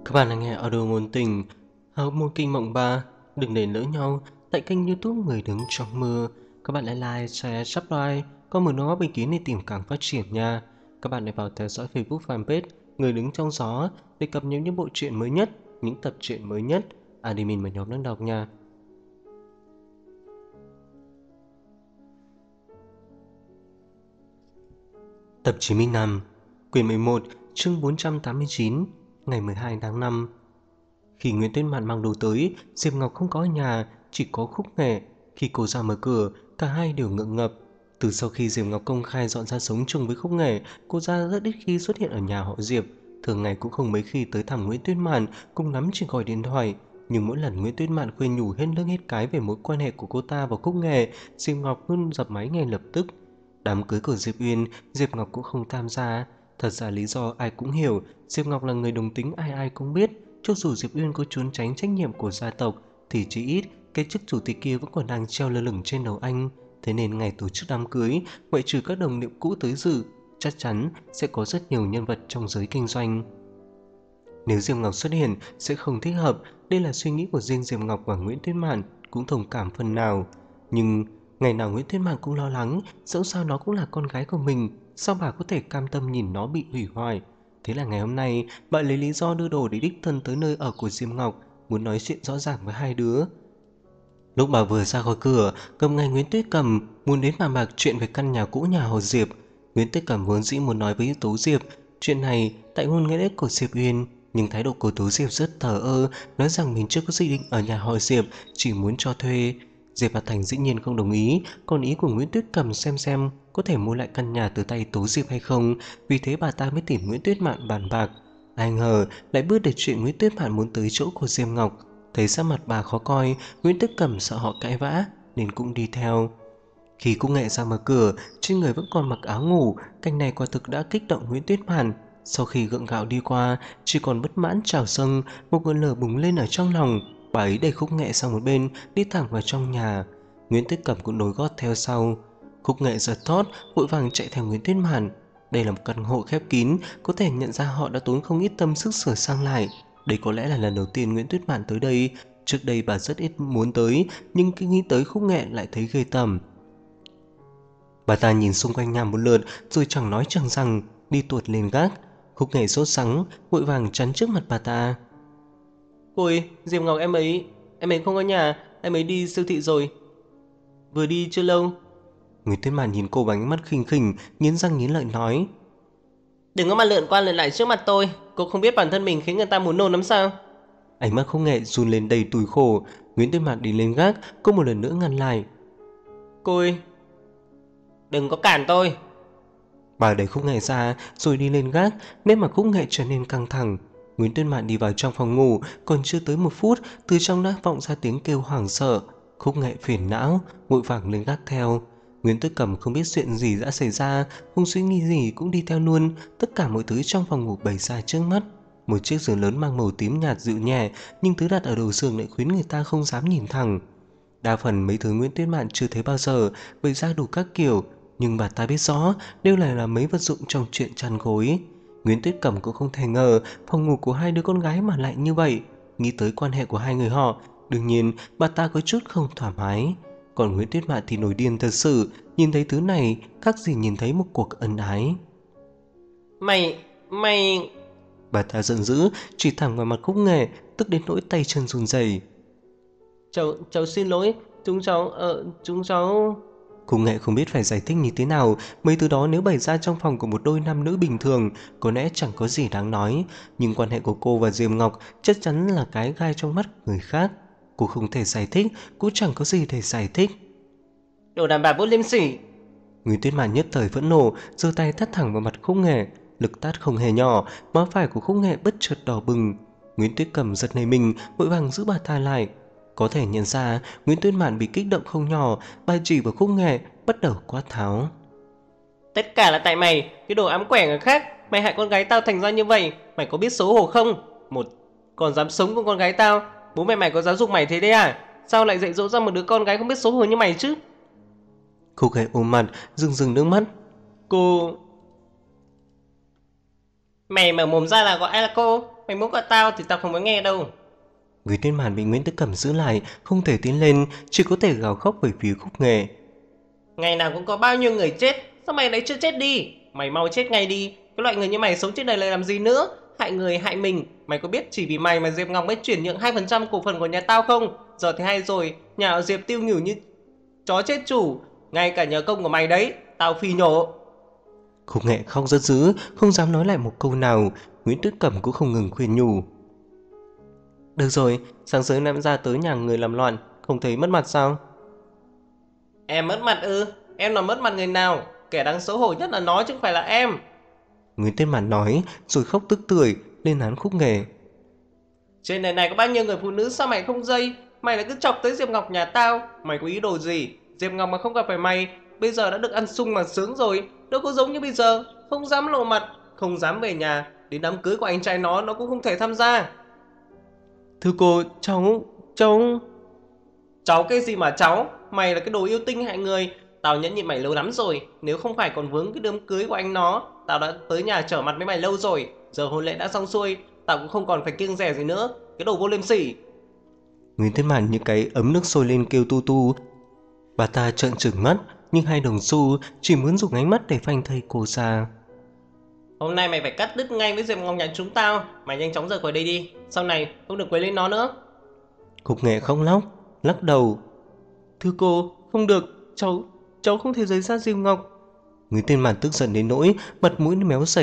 Các bạn đang nghe audio ngôn tình Hào môn kinh mộng 3. Đừng để lỡ nhau tại kênh YouTube Người đứng trong mưa. Các bạn hãy like, share, subscribe, có một đóng góp ý kiến để tìm càng phát triển nha. Các bạn hãy vào theo dõi Facebook fanpage Người đứng trong gió để cập nhật những bộ truyện mới nhất, những tập truyện mới nhất, admin và nhóm đang đọc nha. Tập 95, quyển 11, chương 489, ngày 12 tháng 5. Khi Nguyễn Tuyết Mạn mang đồ tới, Diệp Ngọc không có ở nhà, chỉ có Khúc Nghệ. Khi cô ra mở cửa, cả hai đều ngượng ngập. Từ sau khi Diệp Ngọc công khai dọn ra sống chung với Khúc Nghệ, cô ra rất ít khi xuất hiện ở nhà họ Diệp. Thường ngày cũng không mấy khi tới thăm Nguyễn Tuyết Mạn, cùng lắm chỉ gọi điện thoại. Nhưng mỗi lần Nguyễn Tuyết Mạn khuyên nhủ hết lưng hết cái về mối quan hệ của cô ta và Khúc Nghệ, Diệp Ngọc luôn dập máy ngay lập tức. Đám cưới của Diệp Uyên, Diệp Ngọc cũng không tham gia. Thật ra lý do ai cũng hiểu, Diệp Ngọc là người đồng tính ai ai cũng biết. Cho dù Diệp Uyên có trốn tránh trách nhiệm của gia tộc thì chỉ ít cái chức chủ tịch kia vẫn còn đang treo lơ lửng trên đầu anh. Thế nên ngày tổ chức đám cưới, ngoại trừ các đồng nghiệp cũ tới dự, chắc chắn sẽ có rất nhiều nhân vật trong giới kinh doanh. Nếu Diệp Ngọc xuất hiện sẽ không thích hợp. Đây là suy nghĩ của riêng Diệp Ngọc và Nguyễn Tuyết Mạn, cũng thông cảm phần nào. Nhưng ngày nào Nguyễn Tuyết Mạn cũng lo lắng, dẫu sao nó cũng là con gái của mình, sao bà có thể cam tâm nhìn nó bị hủy hoại. Thế là ngày hôm nay bà lấy lý do đưa đồ để đích thân tới nơi ở của Diệp Ngọc, muốn nói chuyện rõ ràng với hai đứa. Lúc bà vừa ra khỏi cửa, cầm ngay Nguyễn Tuyết Cầm muốn đến bàn bạc chuyện về căn nhà cũ nhà họ Diệp. Nguyễn Tuyết Cầm vốn dĩ muốn nói với Tố Diệp chuyện này tại ngôn ngữ của Diệp Uyên, nhưng thái độ của Tố Diệp rất thờ ơ, nói rằng mình chưa có dự định ở nhà họ Diệp, chỉ muốn cho thuê. Diệp Hà Thành dĩ nhiên không đồng ý, còn ý của Nguyễn Tuyết Cầm xem có thể mua lại căn nhà từ tay Tố Diệp hay không, vì thế bà ta mới tìm Nguyễn Tuyết Mạn bàn bạc. Ai ngờ lại bước để chuyện Nguyễn Tuyết Mạn muốn tới chỗ của Diệp Ngọc. Thấy sắc mặt bà khó coi, Nguyễn Tuyết Cầm sợ họ cãi vã nên cũng đi theo. Khi Cúc Nghệ ra mở cửa, trên người vẫn còn mặc áo ngủ, cảnh này quả thực đã kích động Nguyễn Tuyết Mạn. Sau khi gượng gạo đi qua, chỉ còn bất mãn trào dâng, một ngọn lửa bùng lên ở trong lòng. Bà ấy đẩy Khúc Nghệ sang một bên, đi thẳng vào trong nhà. Nguyễn Tuyết Cầm cũng nối gót theo sau. Khúc Nghệ giật thót, vội vàng chạy theo Nguyễn Tuyết Mạn. Đây là một căn hộ khép kín, có thể nhận ra họ đã tốn không ít tâm sức sửa sang lại. Đây có lẽ là lần đầu tiên Nguyễn Tuyết Mạn tới đây. Trước đây bà rất ít muốn tới, nhưng khi nghĩ tới Khúc Nghệ lại thấy ghê tởm. Bà ta nhìn xung quanh nhà một lượt rồi chẳng nói chẳng rằng đi tuột lên gác. Khúc Nghệ sốt sắng vội vàng chắn trước mặt bà ta. Cô ơi, Diệp Ngọc em ấy không có nhà, em ấy đi siêu thị rồi. Vừa đi chưa lâu. Nguyễn Tuyết Mạn nhìn cô bằng ánh mắt khinh khỉnh, nghiến răng nghiến lợi nói. Đừng có mà lượn qua lượn lại trước mặt tôi, cô không biết bản thân mình khiến người ta muốn nôn lắm sao? Ánh mắt Khúc Nghệ run lên đầy tủi khổ. Nguyễn Tuyết Mạn đi lên gác, cô một lần nữa ngăn lại. Cô ơi, đừng có cản tôi. Bà đẩy Khúc Nghệ ra rồi đi lên gác, nét mặt Khúc Nghệ trở nên căng thẳng. Nguyễn Tuyết Mạn đi vào trong phòng ngủ, còn chưa tới một phút, từ trong đã vọng ra tiếng kêu hoảng sợ. Khúc Nghệ phiền não, vội vàng lên gác theo. Nguyễn Tuyết Cầm không biết chuyện gì đã xảy ra, không suy nghĩ gì cũng đi theo luôn. Tất cả mọi thứ trong phòng ngủ bày ra trước mắt. Một chiếc giường lớn mang màu tím nhạt dịu nhẹ, nhưng thứ đặt ở đầu giường lại khiến người ta không dám nhìn thẳng. Đa phần mấy thứ Nguyễn Tuyết Mạn chưa thấy bao giờ, bày ra đủ các kiểu, nhưng bà ta biết rõ đều là mấy vật dụng trong chuyện chăn gối. Nguyễn Tuyết Cẩm cũng không thể ngờ phòng ngủ của hai đứa con gái mà lại như vậy. Nghĩ tới quan hệ của hai người họ, đương nhiên bà ta có chút không thoải mái. Còn Nguyễn Tuyết Mạn thì nổi điên thật sự, nhìn thấy thứ này khác gì nhìn thấy một cuộc ân ái. Mày... Bà ta giận dữ, chỉ thẳng vào mặt Khúc Nghệ, tức đến nỗi tay chân run rẩy. Cháu xin lỗi, chúng cháu... Khúc Nghệ không biết phải giải thích như thế nào. Mấy thứ đó nếu bày ra trong phòng của một đôi nam nữ bình thường có lẽ chẳng có gì đáng nói, nhưng quan hệ của cô và Diệp Ngọc chắc chắn là cái gai trong mắt người khác. Cô không thể giải thích, cũng chẳng có gì để giải thích. Đồ đàn bà vô liêm sỉ! Nguyễn Tuyết Mạn nhất thời phẫn nộ, giơ tay tát thẳng vào mặt Khúc Nghệ. Lực tát không hề nhỏ, má phải của Khúc Nghệ bất chợt đỏ bừng. Nguyễn Tuyết Cầm giật nảy mình, vội vàng giữ bà ta lại. Có thể nhận ra Nguyễn Tuyết Mạn bị kích động không nhỏ, bà chỉ vào Khúc Nghệ bắt đầu quát tháo. Tất cả là tại mày, cái đồ ám quẻ người khác. Mày hại con gái tao thành ra như vậy, mày có biết xấu hổ không? Một còn dám sống cùng con gái tao, bố mày có giáo dục mày thế đấy à? Sao lại dạy dỗ ra một đứa con gái không biết xấu hổ như mày chứ? Khúc Nghệ ôm mặt, rưng nước mắt. Cô... Mày mở mồm ra là gọi ai là cô? mày muốn gọi tao thì tao không muốn nghe đâu. Người tên Màn bị Nguyễn Tư Cẩm giữ lại, không thể tiến lên, chỉ có thể gào khóc về phía Khúc Nghệ. Ngày nào cũng có bao nhiêu người chết, sao mày lại chưa chết đi? Mày mau chết ngay đi, cái loại người như mày sống trên đời này làm gì nữa? Hại người hại mình, mày có biết chỉ vì mày mà Diệp Ngọc mới chuyển nhượng 2% cổ phần của nhà tao không? Giờ thì hay rồi, nhà ở Diệp tiêu nghỉu như chó chết chủ, ngay cả nhờ công của mày đấy, tao phi nhổ. Khúc Nghệ khóc rất dữ, không dám nói lại một câu nào. Nguyễn Tư Cẩm cũng không ngừng khuyên nhủ. Được rồi, sáng sớm em ra tới nhà người làm loạn, không thấy mất mặt sao? Em mất mặt ư? Em là mất mặt người nào? Kẻ đáng xấu hổ nhất là nó chứ không phải là em. Nguyễn Tên Màn nói, rồi khóc tức tưởi, lên án Khúc Nghệ. Trên đời này có bao nhiêu người phụ nữ sao mày không dây? Mày lại cứ chọc tới Diệp Ngọc nhà tao. Mày có ý đồ gì? Diệp Ngọc mà không gặp phải mày, bây giờ đã được ăn sung mà sướng rồi. Đâu có giống như bây giờ, không dám lộ mặt, không dám về nhà. Đến đám cưới của anh trai nó cũng không thể tham gia. Thưa cô, cháu... Cháu cái gì mà cháu? Mày là cái đồ yêu tinh hại người. Tao nhẫn nhịn mày lâu lắm rồi. Nếu không phải còn vướng cái đám cưới của anh nó, tao đã tới nhà trở mặt với mày lâu rồi. Giờ hôn lễ đã xong xuôi, tao cũng không còn phải kiêng dè gì nữa. Cái đồ vô liêm sỉ. Nguyễn Tên Màn như cái ấm nước sôi lên kêu tu tu. Bà ta trợn trừng mắt, nhưng hai đồng xu chỉ muốn dùng ánh mắt để phanh thây cô ra. Hôm nay mày phải cắt đứt ngay với Diệp Ngọc nhà chúng tao. Mày nhanh chóng rời khỏi đây đi. Sau này không được quấy lên nó nữa. Khúc Nghệ khóc lóc, lắc đầu. Thưa cô, không được, cháu không thể rời xa Diệp Ngọc. Nguyễn Tên Màn tức giận đến nỗi mặt mũi méo sạch.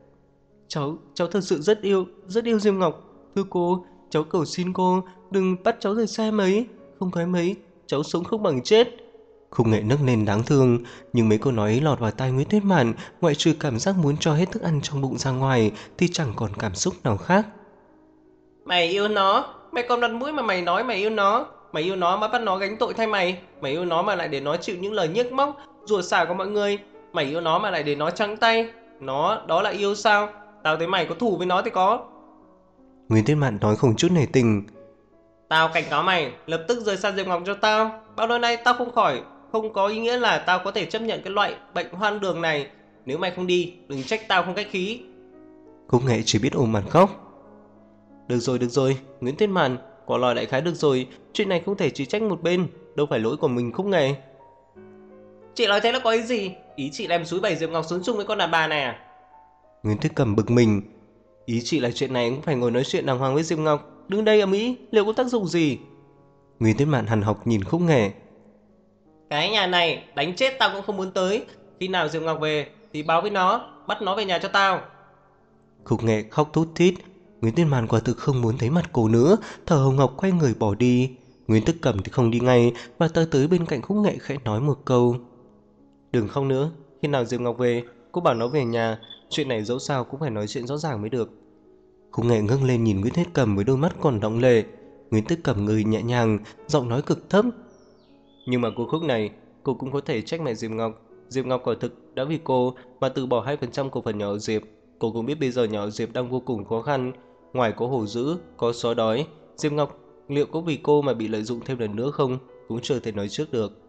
Cháu thật sự rất yêu Diệp Ngọc. Thưa cô, cháu cầu xin cô đừng bắt cháu rời xa em ấy. Không có em ấy, cháu sống không bằng chết. Khúc Nghệ nấc lên đáng thương, nhưng mấy câu nói ấy lọt vào tai Nguyễn Tuyết Mạn, ngoại trừ cảm giác muốn cho hết thức ăn trong bụng ra ngoài thì chẳng còn cảm xúc nào khác. Mày yêu nó. Mày còn mặt mũi mà mày nói mày yêu nó. Mày yêu nó mà bắt nó gánh tội thay mày. Mày yêu nó mà lại để nó chịu những lời nhiếc móc, rủa xả của mọi người. Mày yêu nó mà lại để nó trắng tay. Nó, đó là yêu sao? Tao thấy mày có thù với nó thì có. Nguyễn Tuyết Mạn nói không chút nể tình. Tao cảnh cáo mày, lập tức rời xa Diệp Ngọc cho tao. Bao lâu nay tao không khỏi, không có ý nghĩa là tao có thể chấp nhận cái loại bệnh hoang đường này. Nếu mày không đi, đừng trách tao không khách khí. Khúc Nghệ chỉ biết ôm mặt khóc. Được rồi, Nguyễn Tuyết Mạn, quả lòi đại khái được rồi. Chuyện này không thể chỉ trách một bên, đâu phải lỗi của mình Khúc Nghệ. Chị nói thế là có ý gì? Ý chị đem xúi bày Diệp Ngọc xuống chung với con đàn bà này à? Nguyễn Tuyết Cầm bực mình. Ý chị là chuyện này cũng phải ngồi nói chuyện đàng hoàng với Diệp Ngọc. Đứng đây ầm ĩ, liệu có tác dụng gì? Nguyễn Tuyết Mạn hằn học nhìn Khúc Nghệ. Cái nhà này đánh chết tao cũng không muốn tới. Khi nào Diệp Ngọc về thì báo với nó, bắt nó về nhà cho tao. Khúc Nghệ khóc thút thít. Nguyễn Tuyết Mạn quả thực không muốn thấy mặt cô nữa, thở hồng hộc quay người bỏ đi. Nguyễn Tức Cẩm thì không đi ngay, mà tới bên cạnh Khúc Nghệ khẽ nói một câu. Đừng khóc nữa, khi nào Diệp Ngọc về, cô bảo nó về nhà. Chuyện này dẫu sao cũng phải nói chuyện rõ ràng mới được. Khúc Nghệ ngước lên nhìn Nguyễn Thiết Cẩm với đôi mắt còn đọng lệ. Nguyễn Tức Cẩm người nhẹ nhàng, giọng nói cực thấp. Nhưng mà cô Khúc này, cô cũng có thể trách mẹ Diệp Ngọc. Diệp Ngọc quả thực đã vì cô mà từ bỏ 2% cổ phần nhỏ ở Diệp. Cô cũng biết bây giờ nhỏ Diệp đang vô cùng khó khăn. Ngoài có hổ dữ, có xóa đói, Diệp Ngọc liệu có vì cô mà bị lợi dụng thêm lần nữa không? Cũng chưa thể nói trước được.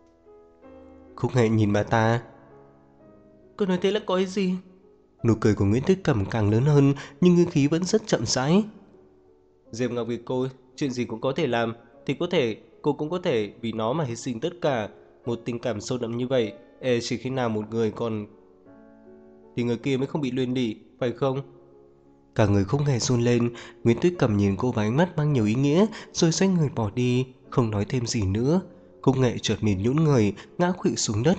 Khúc Nghệ nhìn bà ta. Cô nói thế là có ý gì? Nụ cười của Nguyễn Tuyết Cẩm càng lớn hơn, nhưng ngữ khí vẫn rất chậm rãi. Diệp Ngọc vì cô, chuyện gì cũng có thể làm, thì có thể cô cũng có thể vì nó mà hy sinh tất cả. Một tình cảm sâu đậm như vậy, chỉ khi nào một người còn thì người kia mới không bị luyên lỉ, phải không? Cả người Khúc Nghệ run lên. Nguyễn Tuyết Cẩm nhìn cô với ánh mắt mang nhiều ý nghĩa, rồi xoay người bỏ đi, không nói thêm gì nữa. Khúc Nghệ chợt mỉm nhũn người, ngã khuỵu xuống đất.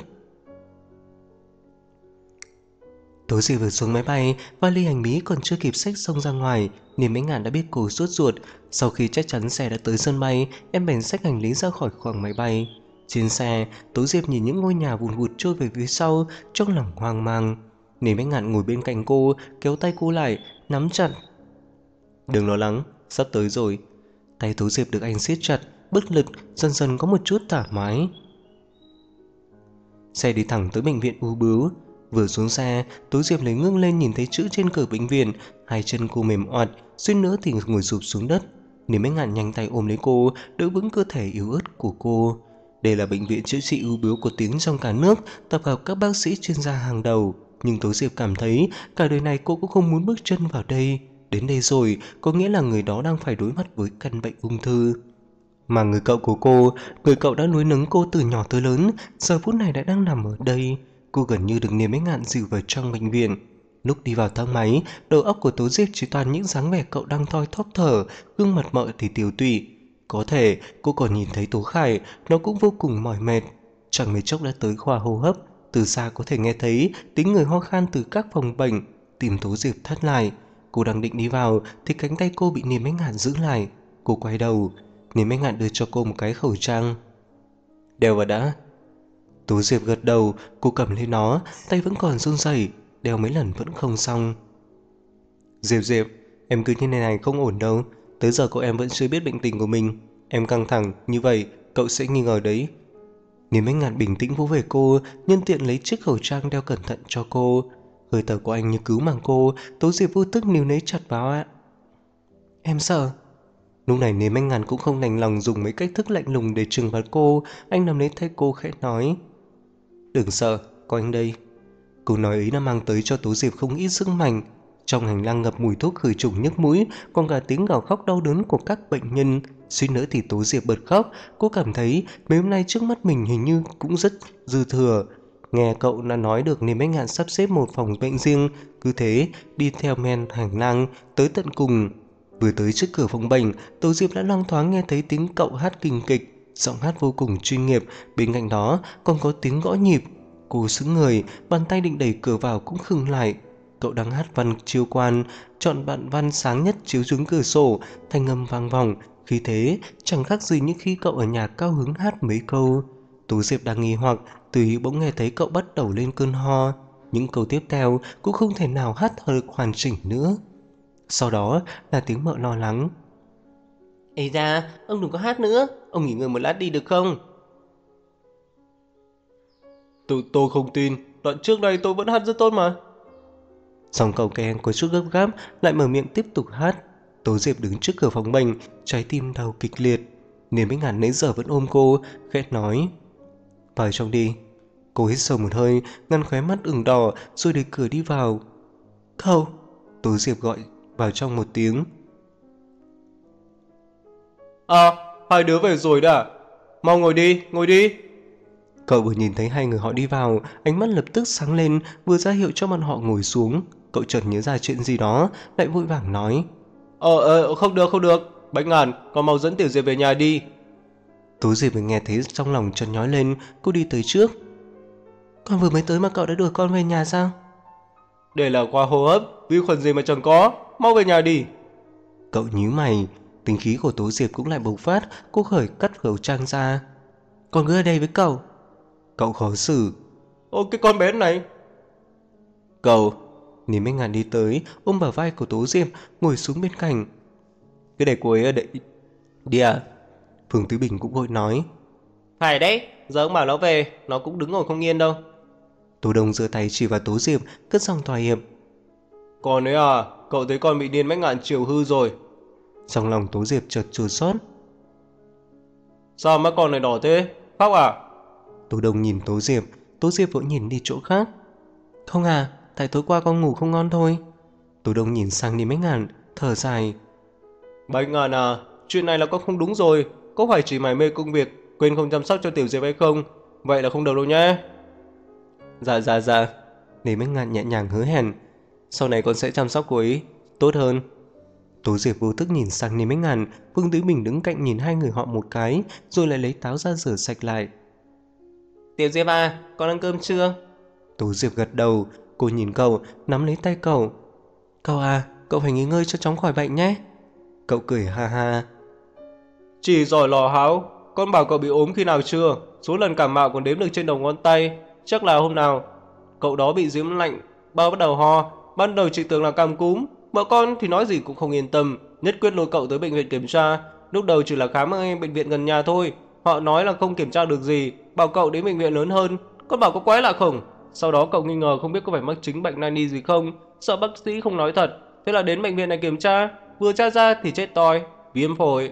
Tối dì vừa xuống máy bay, vali hành lý còn chưa kịp xách xông ra ngoài, Niềm Mấy Ngàn đã biết cô sốt ruột. Sau khi chắc chắn xe đã tới sân bay, em bèn xách hành lý ra khỏi khoang máy bay. Trên xe, Tố Diệp nhìn những ngôi nhà vùn vụt trôi về phía sau, trong lòng hoang mang. Niềm Mấy Ngàn ngồi bên cạnh cô, kéo tay cô lại, nắm chặt. Đừng lo lắng, sắp tới rồi. Tay Tố Diệp được anh siết chặt, bất lực, dần dần có một chút thoải mái. Xe đi thẳng tới bệnh viện ung bướu. Vừa xuống xe, Tố Diệp lấy ngước lên nhìn thấy chữ trên cửa bệnh viện, hai chân cô mềm oặt, suýt nữa thì ngồi sụp xuống đất. Niềm Mấy Ngàn nhanh tay ôm lấy cô, đỡ vững cơ thể yếu ớt của cô. Đây là bệnh viện chữa trị ung bướu có tiếng trong cả nước, tập hợp các bác sĩ chuyên gia hàng đầu. Nhưng Tố Diệp cảm thấy cả đời này cô cũng không muốn bước chân vào đây. đến đây rồi, có nghĩa là người đó đang phải đối mặt với căn bệnh ung thư. Mà người cậu của cô, người cậu đã nuôi nấng cô từ nhỏ tới lớn, giờ phút này đã đang nằm ở đây. Cô gần như được Niềm Ánh Ngạn dìu vào trong bệnh viện. Lúc đi vào thang máy, đầu óc của Tố Diệp chỉ toàn những dáng vẻ cậu đang thoi thóp thở, gương mặt mợ thì tiều tụy. Có thể cô còn nhìn thấy Tố Khải, nó cũng vô cùng mỏi mệt. Chẳng mấy chốc đã tới khoa hô hấp, từ xa có thể nghe thấy tiếng người ho khan từ các phòng bệnh. Tim Tố Diệp thắt lại. Cô đang định đi vào thì cánh tay cô bị Niềm Ánh Ngạn giữ lại. Cô quay đầu, Niềm Ánh Ngạn đưa cho cô một cái khẩu trang. Đeo vào đã. Tố Diệp gật đầu, cô cầm lên nó, tay vẫn còn run rẩy, đeo mấy lần vẫn không xong. Diệp, em cứ như này không ổn đâu. Tới giờ cậu em vẫn chưa biết bệnh tình của mình. Em căng thẳng như vậy, cậu sẽ nghi ngờ đấy. Niềm Ánh Ngạn bình tĩnh vỗ về cô, nhân tiện lấy chiếc khẩu trang đeo cẩn thận cho cô. Hơi thở của anh như cứu mạng cô. Tố Diệp vô thức níu lấy chặt vào ạ. Em sợ. Lúc này Niềm Ánh Ngạn cũng không đành lòng dùng mấy cách thức lạnh lùng để trừng phạt cô. Anh nắm lấy tay cô khẽ nói, đừng sợ, có anh đây. Câu nói ấy đã mang tới cho Tố Diệp không ít sức mạnh. Trong hành lang ngập mùi thuốc khử trùng nhức mũi, còn cả tiếng gào khóc đau đớn của các bệnh nhân. Suýt nữa thì Tố Diệp bật khóc. Cô cảm thấy mấy hôm nay trước mắt mình hình như cũng rất dư thừa. Nghe cậu đã nói được Niềm Ánh Ngạn sắp xếp một phòng bệnh riêng, cứ thế đi theo men hành lang tới tận cùng. Vừa tới trước cửa phòng bệnh, Tố Diệp đã loáng thoáng nghe thấy tiếng cậu hát kinh kịch, giọng hát vô cùng chuyên nghiệp. Bên cạnh đó còn có tiếng gõ nhịp. Cô sững người, bàn tay định đẩy cửa vào cũng khựng lại. Cậu đang hát văn chiêu quan, chọn đoạn văn sáng nhất chiếu xuống cửa sổ, thanh âm vang vọng, khí thế chẳng khác gì như khi cậu ở nhà cao hứng hát mấy câu. Tố Diệp đang nghi hoặc, tùy bỗng nghe thấy cậu bắt đầu lên cơn ho. Những câu tiếp theo cũng không thể nào hát thật hoàn chỉnh nữa. Sau đó là tiếng mợ lo lắng. Ây da, ông đừng có hát nữa, ông nghỉ ngơi một lát đi được không? Tôi không tin, đoạn trước đây tôi vẫn hát rất tốt mà. Xong cậu Ken có chút gấp gáp, lại mở miệng tiếp tục hát. Tố Diệp đứng trước cửa phòng bệnh, trái tim đau kịch liệt. Niềm Ánh Ngạn nãy giờ vẫn ôm cô, khẽ nói, vào trong đi. Cô hít sâu một hơi, ngăn khóe mắt ửng đỏ, rồi đẩy cửa đi vào. Cậu! Tố Diệp gọi vào trong một tiếng. Hai đứa về rồi đã. Mau ngồi đi, ngồi đi. Cậu vừa nhìn thấy hai người họ đi vào, ánh mắt lập tức sáng lên, vừa ra hiệu cho bọn họ ngồi xuống. Cậu chợt nhớ ra chuyện gì đó, lại vội vàng nói, không được, Bạch Ngạn, con mau dẫn Tiểu Diệp về nhà đi. Tố Diệp vừa nghe thấy trong lòng chợt nhói lên, cô đi tới trước. Con vừa mới tới mà cậu đã đuổi con về nhà sao? Đây là khoa hô hấp, vi khuẩn gì mà chẳng có, mau về nhà đi. Cậu nhíu mày, tính khí của Tố Diệp cũng lại bộc phát, cô khởi cắt khẩu trang ra. Con cứ ở đây với cậu. Cậu khó xử. Ô cái con bé này. Cậu. Niềm Ánh Ngạn đi tới, ôm bả vai của Tố Diệp, ngồi xuống bên cạnh. Cứ để cô ấy ở đây đi à? Phương Tứ Bình cũng vội nói. Phải đấy, giờ ông bảo nó về, nó cũng đứng ngồi không yên đâu. Tô Đông giơ tay chỉ vào Tố Diệp, cất giọng thỏa hiệp. Con ấy à, cậu thấy con bị Niềm Ánh Ngạn chiều hư rồi. Trong lòng Tố Diệp chợt chua xót. Sao mắt con này đỏ thế, khóc à? Tô Đông nhìn Tố Diệp vội nhìn đi chỗ khác. Không à, tại tối qua con ngủ không ngon thôi. Tô Đông nhìn sang Niềm Ánh Ngạn, thở dài. Bạch Ngạn à, chuyện này là con không đúng rồi. Có phải chỉ mải mê công việc, quên không chăm sóc cho Tiểu Diệp hay không? Vậy là không được đâu nhé. Dạ. Niềm Ánh Ngạn nhẹ nhàng hứa hẹn. Sau này con sẽ chăm sóc cô ấy tốt hơn. Tố Diệp vô thức nhìn sang Niềm Ánh Ngạn, Vương Tứ Bình đứng cạnh nhìn hai người họ một cái, rồi lại lấy táo ra rửa sạch lại. Tiểu Diệp à, con ăn cơm chưa? Tố Diệp gật đầu, cô nhìn cậu, nắm lấy tay cậu. Cậu à, cậu phải nghỉ ngơi cho chóng khỏi bệnh nhé. Cậu cười ha ha. Chỉ giỏi lò háo, con bảo cậu bị ốm khi nào chưa? Số lần cảm mạo còn đếm được trên đầu ngón tay. Chắc là hôm nào cậu đó bị giếng lạnh, bắt đầu ho. Ban đầu chị tưởng là cảm cúm, vợ con thì nói gì cũng không yên tâm, nhất quyết lôi cậu tới bệnh viện kiểm tra. Lúc đầu chỉ là khám ở bệnh viện gần nhà thôi, họ nói là không kiểm tra được gì, bảo cậu đến bệnh viện lớn hơn. Con bảo có quái lạ không? Sau đó cậu nghi ngờ không biết có phải mắc chứng bệnh nani gì không, sợ bác sĩ không nói thật, thế là đến bệnh viện này kiểm tra, vừa tra ra thì chết toi, viêm phổi.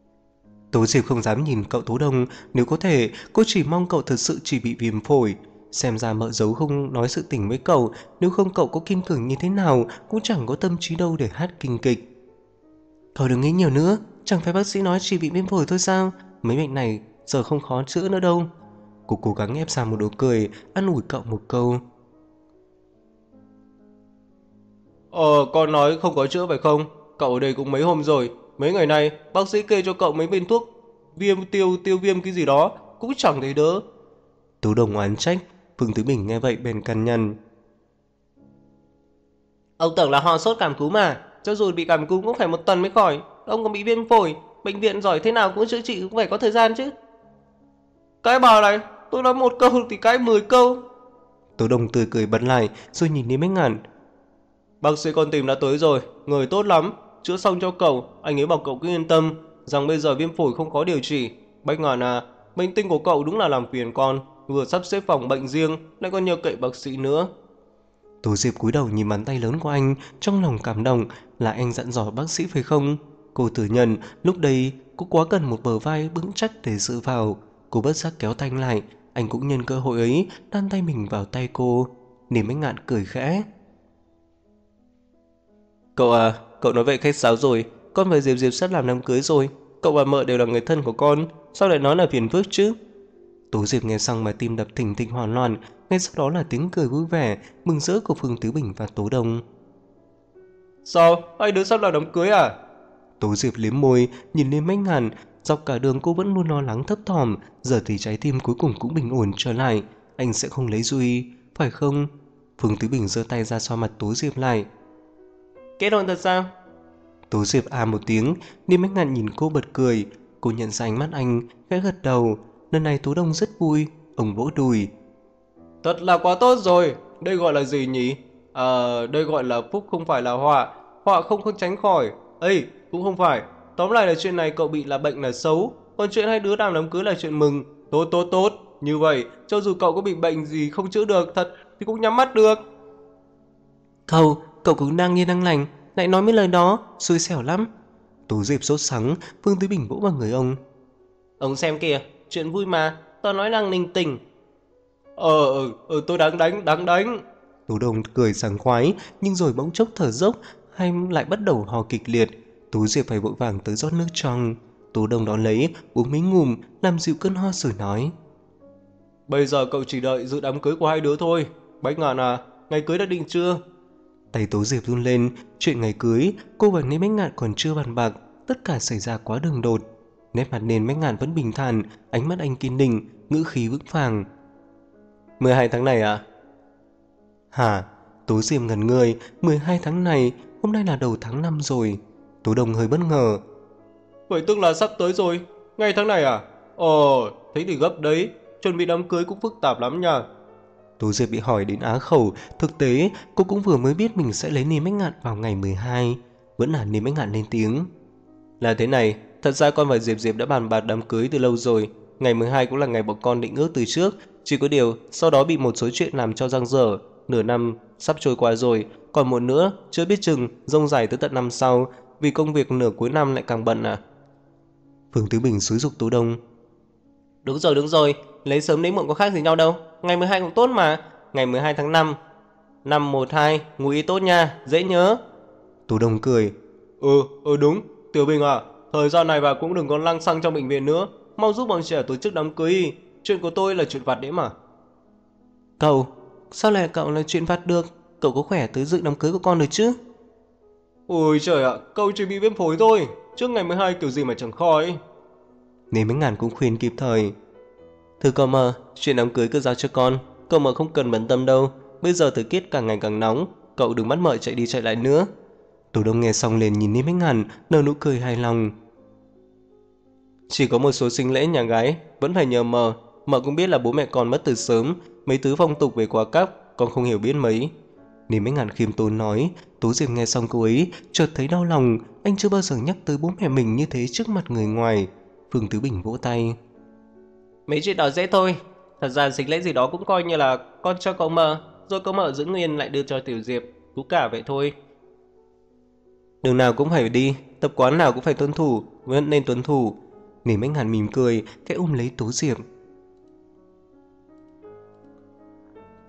Tố Diệp không dám nhìn cậu Tố Đông, nếu có thể, cô chỉ mong cậu thật sự chỉ bị viêm phổi. Xem ra mợ giấu không nói sự tình với cậu, nếu không cậu có kiên cường như thế nào cũng chẳng có tâm trí đâu để hát kinh kịch. Cậu đừng nghĩ nhiều nữa, chẳng phải bác sĩ nói chỉ bị viêm phổi thôi sao? Mấy bệnh này giờ không khó chữa nữa đâu. Cô cố gắng ép ra một nụ cười, an ủi cậu một câu. Con nói không có chữa phải không? Cậu ở đây cũng mấy hôm rồi. Mấy ngày nay, bác sĩ kê cho cậu mấy viên thuốc viêm tiêu viêm cái gì đó, cũng chẳng thấy đỡ. Tú Đồng oán trách. Phương Tứ Bình nghe vậy bèn cằn nhằn. Ông tưởng là ho sốt cảm cúm mà. Cho dù bị cảm cúm cũng phải 1 tuần mới khỏi. Ông còn bị viêm phổi. Bệnh viện giỏi thế nào cũng chữa trị cũng phải có thời gian chứ. Cái bà này, tôi nói 1 câu thì cái 10 câu. Tú Đồng tươi cười bật lại rồi nhìn đi Bách Ngạn. Bác sĩ con tìm đã tới rồi, người tốt lắm. Chữa xong cho cậu, anh ấy bảo cậu cứ yên tâm rằng bây giờ viêm phổi không khó điều trị. Bách Ngạn à, bệnh tinh của cậu đúng là làm phiền con. Vừa sắp xếp phòng bệnh riêng, lại còn nhờ cậy bác sĩ nữa. Tú Diệp cúi đầu nhìn bàn tay lớn của anh, trong lòng cảm động. Là anh dặn dò bác sĩ phải không? Cô thừa nhận lúc đây cô quá cần một bờ vai vững chắc để dựa vào. Cô bất giác kéo tay anh lại. Anh cũng nhân cơ hội ấy đan tay mình vào tay cô. Niềm Bách Ngạn cười khẽ. Cậu à, cậu nói vậy khách sáo rồi. Con và Diệp Diệp sắp làm đám cưới rồi. Cậu và mợ đều là người thân của con. Sao lại nói là phiền phức chứ? Tú Diệp nghe xong mà tim đập thình thịch hoảng loạn. Ngay sau đó là tiếng cười vui vẻ, mừng rỡ của Phương Tứ Bình và Tố Đông. Sao? Hai đứa sắp làm đám cưới à? Tú Diệp liếm môi, nhìn lên Bách Ngạn. Dọc cả đường cô vẫn luôn lo lắng thấp thỏm. Giờ thì trái tim cuối cùng cũng bình ổn trở lại. Anh sẽ không lấy Duy, phải không? Phương Tứ Bình giơ tay ra xoa mặt Tú Diệp lại. Kết hôn thật sao? Tú Diệp à một tiếng, Niêm Bách Ngạn nhìn cô bật cười. Cô nhận ra ánh mắt anh, khẽ gật đầu. Lần này Tú Đông rất vui, ông vỗ đùi. Thật là quá tốt rồi. Đây gọi là gì nhỉ? Đây gọi là phúc không phải là họa. Họa không tránh khỏi. Ê, cũng không phải. Tóm lại là chuyện này cậu bị là bệnh là xấu. Còn chuyện hai đứa làm đám cưới là chuyện mừng. Tốt tốt tốt. Như vậy, cho dù cậu có bị bệnh gì không chữa được thật thì cũng nhắm mắt được. Cậu cũng đang yên đang lành, lại nói mấy lời đó, xui xẻo lắm. Tú Diệp sốt sắng, Phương Tứ Bình vỗ vào người ông. Ông xem kìa, chuyện vui mà. Tao nói năng ninh tình. Tôi đáng đánh. Tú Đông cười sảng khoái, nhưng rồi bỗng chốc thở dốc, hay lại bắt đầu ho kịch liệt. Tú Diệp phải vội vàng tới rót nước trong. Tú Đông đón lấy, uống mấy ngụm, làm dịu cơn ho rồi nói. Bây giờ cậu chỉ đợi dự đám cưới của hai đứa thôi. Bách Ngạn à, ngày cưới đã định chưa? Tay Tú Diệp run lên, chuyện ngày cưới, cô và Nê Bách Ngạn còn chưa bàn bạc, tất cả xảy ra quá đường đột. Nét mặt Nê Bách Ngạn vẫn bình thản, ánh mắt anh kiên định, ngữ khí vững vàng. 12 tháng này à? Hả? Tú Diệp ngẩn người, 12 tháng này, hôm nay là đầu tháng 5 rồi. Tú Đông hơi bất ngờ. Vậy tức là sắp tới rồi, ngày tháng này à? Thế thì gấp đấy, chuẩn bị đám cưới cũng phức tạp lắm nha. Tú Diệp bị hỏi đến á khẩu, thực tế cô cũng vừa mới biết mình sẽ lấy Nê Bách Ngạn vào ngày 12. Vẫn là Nê Bách Ngạn lên tiếng. Là thế này, thật ra con và Diệp Diệp đã bàn bạc đám cưới từ lâu rồi. Ngày 12 cũng là ngày bọn con định ước từ trước. Chỉ có điều, sau đó bị một số chuyện làm cho dang dở. Nửa năm sắp trôi qua rồi, còn một nữa, chưa biết chừng, rông dài tới tận năm sau. Vì công việc nửa cuối năm lại càng bận à. Phương Tứ Bình xúi giục Tú Đông. Đúng rồi, lấy sớm lấy muộn có khác gì nhau đâu. Ngày 12 cũng tốt mà, ngày 12 tháng 5. Năm 12, ngụ ý tốt nha, dễ nhớ. Tú Đông cười. Đúng, Tiểu Bình à, thời gian này bà cũng đừng có lăng xăng trong bệnh viện nữa. Mau giúp bọn trẻ tổ chức đám cưới đi. Chuyện của tôi là chuyện vặt đấy mà. Sao lại cậu là chuyện vặt được? Cậu có khỏe tới dự đám cưới của con được chứ? Ôi trời ạ, cậu chỉ bị viêm phổi thôi. Trước ngày 12 kiểu gì mà chẳng khỏi. Nên mấy ngàn cũng khuyên kịp thời. Thưa cậu mờ, chuyện đám cưới cứ giao cho con. Cậu mờ không cần bận tâm đâu. Bây giờ thời tiết càng ngày càng nóng, cậu đừng bắt mợ chạy đi chạy lại nữa. Tú Đông nghe xong liền nhìn Niêm Bách Ngạn, nở nụ cười hài lòng. Chỉ có một số sinh lễ nhà gái vẫn phải nhờ mợ. Mợ cũng biết là bố mẹ con mất từ sớm, mấy thứ phong tục về quà cáp con không hiểu biết mấy. Niêm Bách Ngạn khiêm tốn nói. Tú Diệp nghe xong câu ấy chợt thấy đau lòng. Anh chưa bao giờ nhắc tới bố mẹ mình như thế trước mặt người ngoài. Phương Tứ Bình vỗ tay. Mấy chuyện đó dễ thôi. Thật ra sinh lễ gì đó cũng coi như là con cho cậu mợ, rồi cậu mợ giữ nguyên lại đưa cho Tiểu Diệp, cứ cả vậy thôi. Đường nào cũng phải đi, tập quán nào cũng phải tuân thủ, vẫn nên tuân thủ. Niềm Bách Ngạn mỉm cười, khẽ ôm lấy Tú Diệp.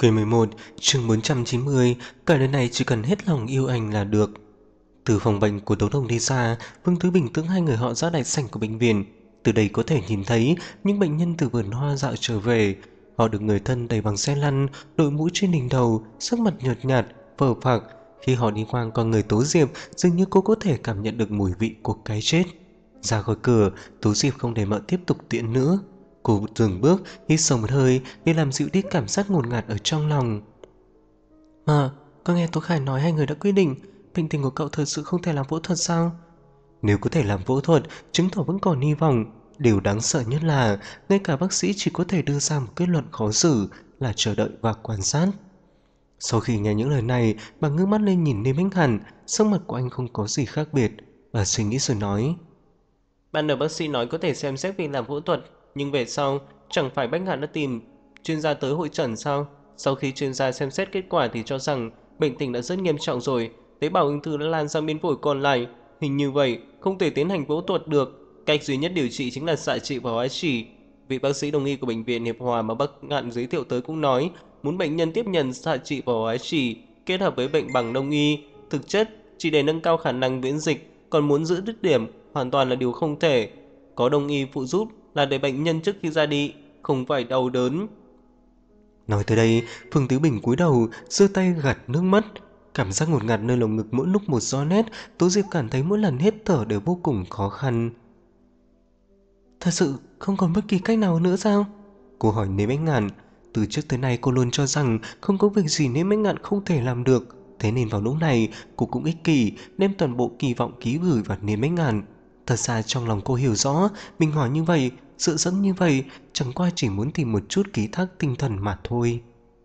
Quyển 11, chương 490, cả đời này chỉ cần hết lòng yêu anh là được. Từ phòng bệnh của Tấu Đồng đi ra, Vương Tứ Bình dẫn hai người họ ra đại sảnh của bệnh viện. Từ đây có thể nhìn thấy những bệnh nhân từ vườn hoa dạo trở về. Họ được người thân đẩy bằng xe lăn, đội mũ trên đỉnh đầu, sắc mặt nhợt nhạt, phờ phạc. Khi họ đi qua con người Tố Diệp, dường như cô có thể cảm nhận được mùi vị của cái chết. Ra khỏi cửa, Tố Diệp không để Mợ tiếp tục tiễn nữa. Cô dừng bước, hít sâu một hơi để làm dịu đi cảm giác ngột ngạt ở trong lòng. Mà, con nghe Tố Khải nói hai người đã quyết định bệnh tình của cậu thật sự không thể làm phẫu thuật sao? Nếu có thể làm phẫu thuật, chứng tỏ vẫn còn hy vọng. Điều đáng sợ nhất là ngay cả bác sĩ chỉ có thể đưa ra một kết luận khó xử là chờ đợi và quan sát. Sau khi nghe những lời này, bà ngước mắt lên nhìn Lê Minh Hàn, sắc mặt của anh không có gì khác biệt. Bà suy nghĩ rồi nói: Ban đầu bác sĩ nói có thể xem xét việc làm phẫu thuật, nhưng về sau chẳng phải Bách Ngạn đã tìm chuyên gia tới hội trần sao? Sau khi chuyên gia xem xét kết quả thì cho rằng bệnh tình đã rất nghiêm trọng rồi, tế bào ung thư đã lan sang bên phổi còn lại. Hình như vậy, không thể tiến hành phẫu thuật được. Cách duy nhất điều trị chính là xạ trị và hóa trị. Vị bác sĩ đồng y của bệnh viện Hiệp Hòa mà Bách Ngạn giới thiệu tới cũng nói muốn bệnh nhân tiếp nhận xạ trị và hóa trị kết hợp với bệnh bằng đông y, thực chất chỉ để nâng cao khả năng miễn dịch, còn muốn giữ đứt điểm hoàn toàn là điều không thể. Có đông y phụ giúp là để bệnh nhân trước khi ra đi không phải đau đớn. Nói tới đây, Phương Tứ Bình cúi đầu, giơ tay gạt nước mắt. Cảm giác ngột ngạt nơi lồng ngực mỗi lúc một rõ nét, Tố Diệp cảm thấy mỗi lần hít thở đều vô cùng khó khăn. Thật sự không còn bất kỳ cách nào nữa sao? Cô hỏi Nếm Ánh Ngạn. Từ trước tới nay cô luôn cho rằng không có việc gì Nếm Ánh Ngạn không thể làm được. Thế nên vào lúc này cô cũng ích kỷ, đem toàn bộ kỳ vọng ký gửi vào Nếm Ánh Ngạn. Thật ra trong lòng cô hiểu rõ, mình hỏi như vậy, sự dẫn như vậy, chẳng qua chỉ muốn tìm một chút ký thác tinh thần mà thôi.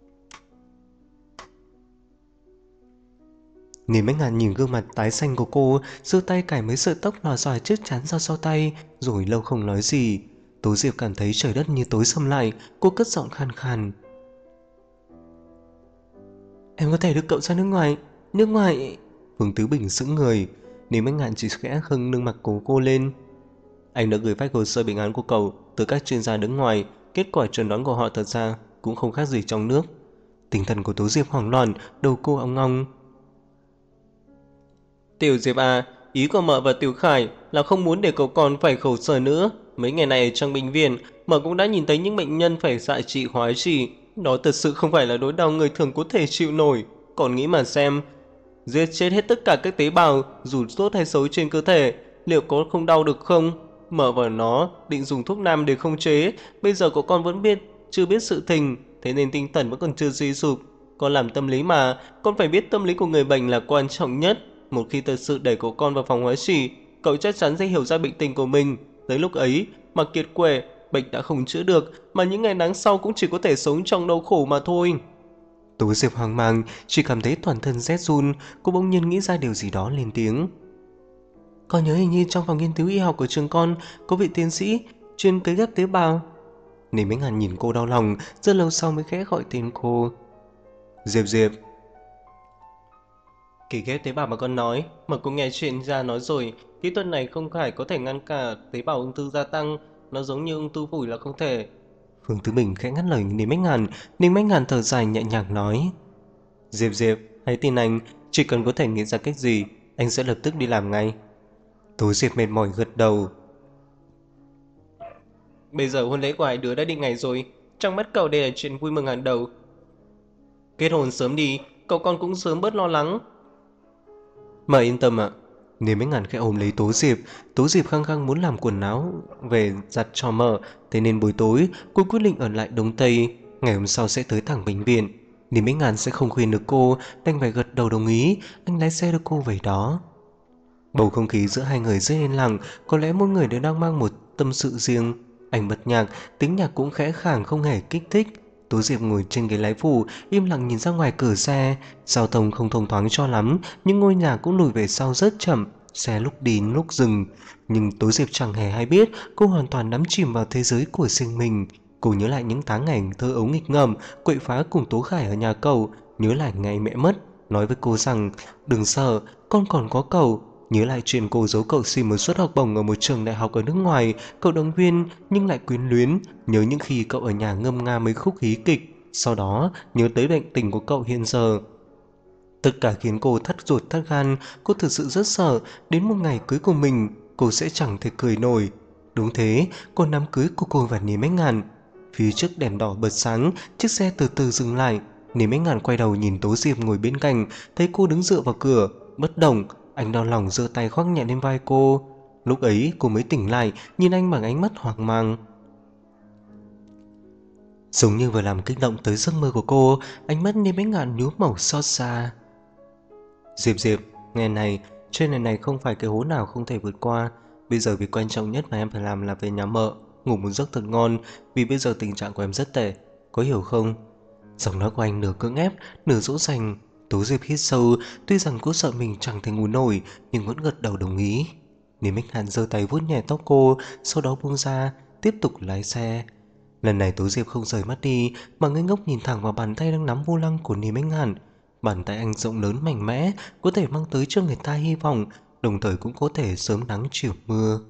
Nếm Ánh Ngạn nhìn gương mặt tái xanh của cô, giơ tay cài mấy sợi tóc lò xòa trước trán ra sau tay, rồi lâu không nói gì. Tố Diệp cảm thấy trời đất như tối sầm lại, cô cất giọng khan khan: Em có thể đưa cậu ra nước ngoài. Nước ngoài? Phương Tứ Bình sững người. Nếm Ánh Ngạn chỉ khẽ hưng nâng mặt của cô lên. Anh đã gửi fax hồ sơ bệnh án của cậu từ các chuyên gia đứng ngoài. Kết quả chẩn đoán của họ thật ra cũng không khác gì trong nước. Tinh thần của Tố Diệp hoảng loạn, đầu cô ong ong. Tiểu Diệp à, ý của mợ và Tiểu Khải là không muốn để cậu còn phải khổ sở nữa. Mấy ngày này ở trong bệnh viện, mợ cũng đã nhìn thấy những bệnh nhân phải xạ trị hóa trị. Đó thật sự không phải là nỗi đau người thường có thể chịu nổi. Còn nghĩ mà xem, giết chết hết tất cả các tế bào, dù tốt hay xấu trên cơ thể, liệu có không đau được không? Mợ và nó định dùng thuốc nam để khống chế, bây giờ cậu con vẫn chưa biết sự tình, thế nên tinh thần vẫn còn chưa suy sụp. Con làm tâm lý mà, con phải biết tâm lý của người bệnh là quan trọng nhất. Một khi thật sự đẩy cậu con vào phòng hóa trị, cậu chắc chắn sẽ hiểu ra bệnh tình của mình. Tới lúc ấy, mà kiệt quệ, bệnh đã không chữa được, mà những ngày tháng sau cũng chỉ có thể sống trong đau khổ mà thôi. Tố Diệp hoang mang, chỉ cảm thấy toàn thân rét run. Cô bỗng nhiên nghĩ ra điều gì đó lên tiếng. Con nhớ hình như trong phòng nghiên cứu y học của trường con có vị tiến sĩ chuyên cấy ghép tế bào. Nếm Ánh Ngạn nhìn cô đau lòng, rất lâu sau mới khẽ gọi tên cô. Diệp Diệp. Kỳ ghép tế bào mà con nói, mà cũng nghe chuyên gia nói rồi, kỹ thuật này không phải có thể ngăn cả tế bào ung thư gia tăng, nó giống như ung thư phổi là không thể. Phương Tứ Bình khẽ ngắt lời Nếm Ánh Ngạn. Nếm Ánh Ngạn thở dài nhẹ nhàng nói: Diệp Diệp, hãy tin anh, chỉ cần có thể nghĩ ra cách gì, anh sẽ lập tức đi làm ngay. Tố Diệp mệt mỏi gật đầu. Bây giờ hôn lễ của hai đứa đã định ngày rồi, trong mắt cậu đây là chuyện vui mừng hàng đầu. Kết hôn sớm đi, cậu con cũng sớm bớt lo lắng. Mà yên tâm ạ. Nếm Ánh Ngạn khẽ ôm lấy Tố Diệp. Tố Diệp khăng khăng muốn làm quần áo về giặt cho Mợ, thế nên buổi tối cô quyết định ở lại Đông Tây. Ngày hôm sau sẽ tới thẳng bệnh viện. Nếm Ánh Ngạn sẽ không khuyên được cô, đành phải gật đầu đồng ý. Anh lái xe đưa cô về đó. Bầu không khí giữa hai người rất yên lặng. Có lẽ mỗi người đều đang mang một tâm sự riêng. Anh bật nhạc, tiếng nhạc cũng khẽ khàng không hề kích thích. Tố Diệp ngồi trên ghế lái phụ, im lặng nhìn ra ngoài cửa xe. Giao thông không thông thoáng cho lắm, nhưng ngôi nhà cũng lùi về sau rất chậm. Xe lúc đi lúc dừng. Nhưng Tố Diệp chẳng hề hay biết cô hoàn toàn đắm chìm vào thế giới của riêng mình. Cô nhớ lại những tháng ngày thơ ấu nghịch ngợm quậy phá cùng Tố Khải ở nhà cậu. Nhớ lại ngày mẹ mất, nói với cô rằng đừng sợ, con còn có cậu. Nhớ lại chuyện cô giấu cậu xin một suất học bổng ở một trường đại học ở nước ngoài. Cậu động viên nhưng lại quyến luyến. Nhớ những khi cậu ở nhà ngâm nga mấy khúc hí kịch. Sau đó nhớ tới bệnh tình của cậu hiện giờ. Tất cả khiến cô thắt ruột thắt gan. Cô thực sự rất sợ đến một ngày cưới của mình cô sẽ chẳng thể cười nổi. Đúng thế, còn đám cưới của cô và Niềm Ánh Ngàn. Phía trước đèn đỏ bật sáng, chiếc xe từ từ dừng lại. Niềm Ánh Ngàn quay đầu nhìn Tố Diệp ngồi bên cạnh, thấy cô đứng dựa vào cửa bất động. Anh đau lòng giơ tay khoác nhẹ lên vai cô. Lúc ấy cô mới tỉnh lại, nhìn anh bằng ánh mắt hoang mang. Giống như vừa làm kích động tới giấc mơ của cô, ánh mắt Niềm Ánh Ngàn nhuốm màu xót xa. Diệp Diệp, nghe này, trên này không phải cái hố nào không thể vượt qua. Bây giờ việc quan trọng nhất mà em phải làm là về nhà mợ, ngủ một giấc thật ngon, vì bây giờ tình trạng của em rất tệ, có hiểu không? Giọng nói của anh nửa cưỡng ép, nửa dỗ dành. Tố Diệp hít sâu, tuy rằng cô sợ mình chẳng thể ngủ nổi, nhưng vẫn gật đầu đồng ý. Niềm Ánh Hàn giơ tay vuốt nhẹ tóc cô, sau đó buông ra, tiếp tục lái xe. Lần này Tố Diệp không rời mắt đi, mà ngây ngốc nhìn thẳng vào bàn tay đang nắm vô lăng của Niềm Ánh Hàn. Bàn tay anh rộng lớn mạnh mẽ, có thể mang tới cho người ta hy vọng, đồng thời cũng có thể sớm nắng chiều mưa.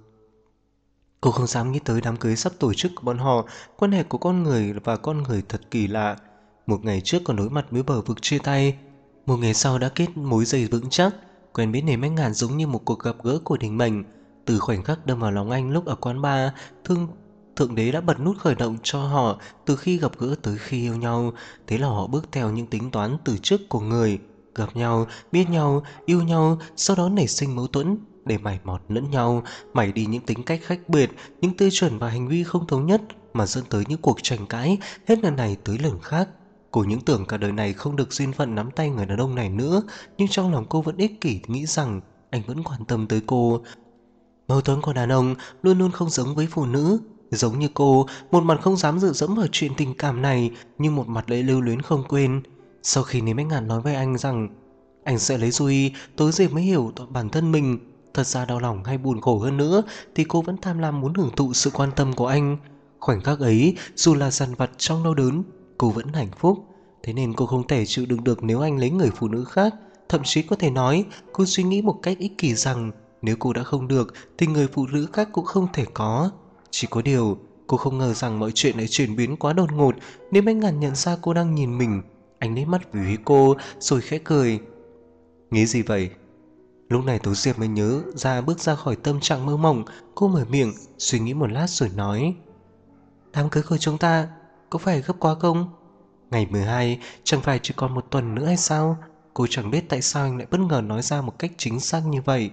Cô không dám nghĩ tới đám cưới sắp tổ chức của bọn họ. Quan hệ của con người và con người thật kỳ lạ. Một ngày trước còn đối mặt với bờ vực chia tay, một ngày sau đã kết mối dây vững chắc. Quen biết Niềm Ánh Ngàn giống như một cuộc gặp gỡ của định mệnh. Từ khoảnh khắc đâm vào lòng anh lúc ở quán bar, Thượng Đế đã bật nút khởi động cho họ. Từ khi gặp gỡ tới khi yêu nhau, thế là họ bước theo những tính toán từ trước của người. Gặp nhau, biết nhau, yêu nhau, sau đó nảy sinh mâu thuẫn để mài mọt lẫn nhau, mày đi những tính cách khác biệt, những tiêu chuẩn và hành vi không thống nhất, mà dẫn tới những cuộc tranh cãi hết lần này tới lần khác. Cô những tưởng cả đời này không được duyên phận nắm tay người đàn ông này nữa, nhưng trong lòng cô vẫn ích kỷ nghĩ rằng anh vẫn quan tâm tới cô. Mâu thuẫn của đàn ông luôn luôn không giống với phụ nữ. Giống như cô, một mặt không dám dựa dẫm vào chuyện tình cảm này, nhưng một mặt lại lưu luyến không quên. Sau khi Niềm Ánh Ngàn nói với anh rằng anh sẽ lấy Duy, tối Diệp mới hiểu bản thân mình. Thật ra đau lòng hay buồn khổ hơn nữa thì cô vẫn tham lam muốn hưởng thụ sự quan tâm của anh. Khoảnh khắc ấy, dù là dằn vặt trong đau đớn, cô vẫn hạnh phúc. Thế nên cô không thể chịu đựng được nếu anh lấy người phụ nữ khác. Thậm chí có thể nói, cô suy nghĩ một cách ích kỷ rằng nếu cô đã không được thì người phụ nữ khác cũng không thể có. Chỉ có điều, cô không ngờ rằng mọi chuyện lại chuyển biến quá đột ngột. Nếu anh Ngàn nhận ra cô đang nhìn mình, anh lấy mắt về phía cô rồi khẽ cười. Nghĩ gì vậy? Lúc này Tố Diệp mới nhớ ra bước ra khỏi tâm trạng mơ mộng. Cô mở miệng, suy nghĩ một lát rồi nói: đám cưới của chúng ta có phải gấp quá không? Ngày 12 chẳng phải chỉ còn một tuần nữa hay sao? Cô chẳng biết tại sao anh lại bất ngờ nói ra một cách chính xác như vậy.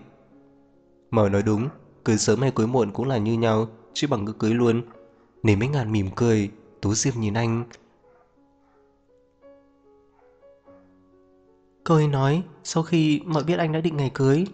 Mở nói đúng, cưới sớm hay cưới muộn cũng là như nhau, chứ bằng cứ cưới luôn. Nếm Ánh Ngàn mỉm cười. Tố Diệp nhìn anh. Cô ấy nói sau khi mọi biết anh đã định ngày cưới.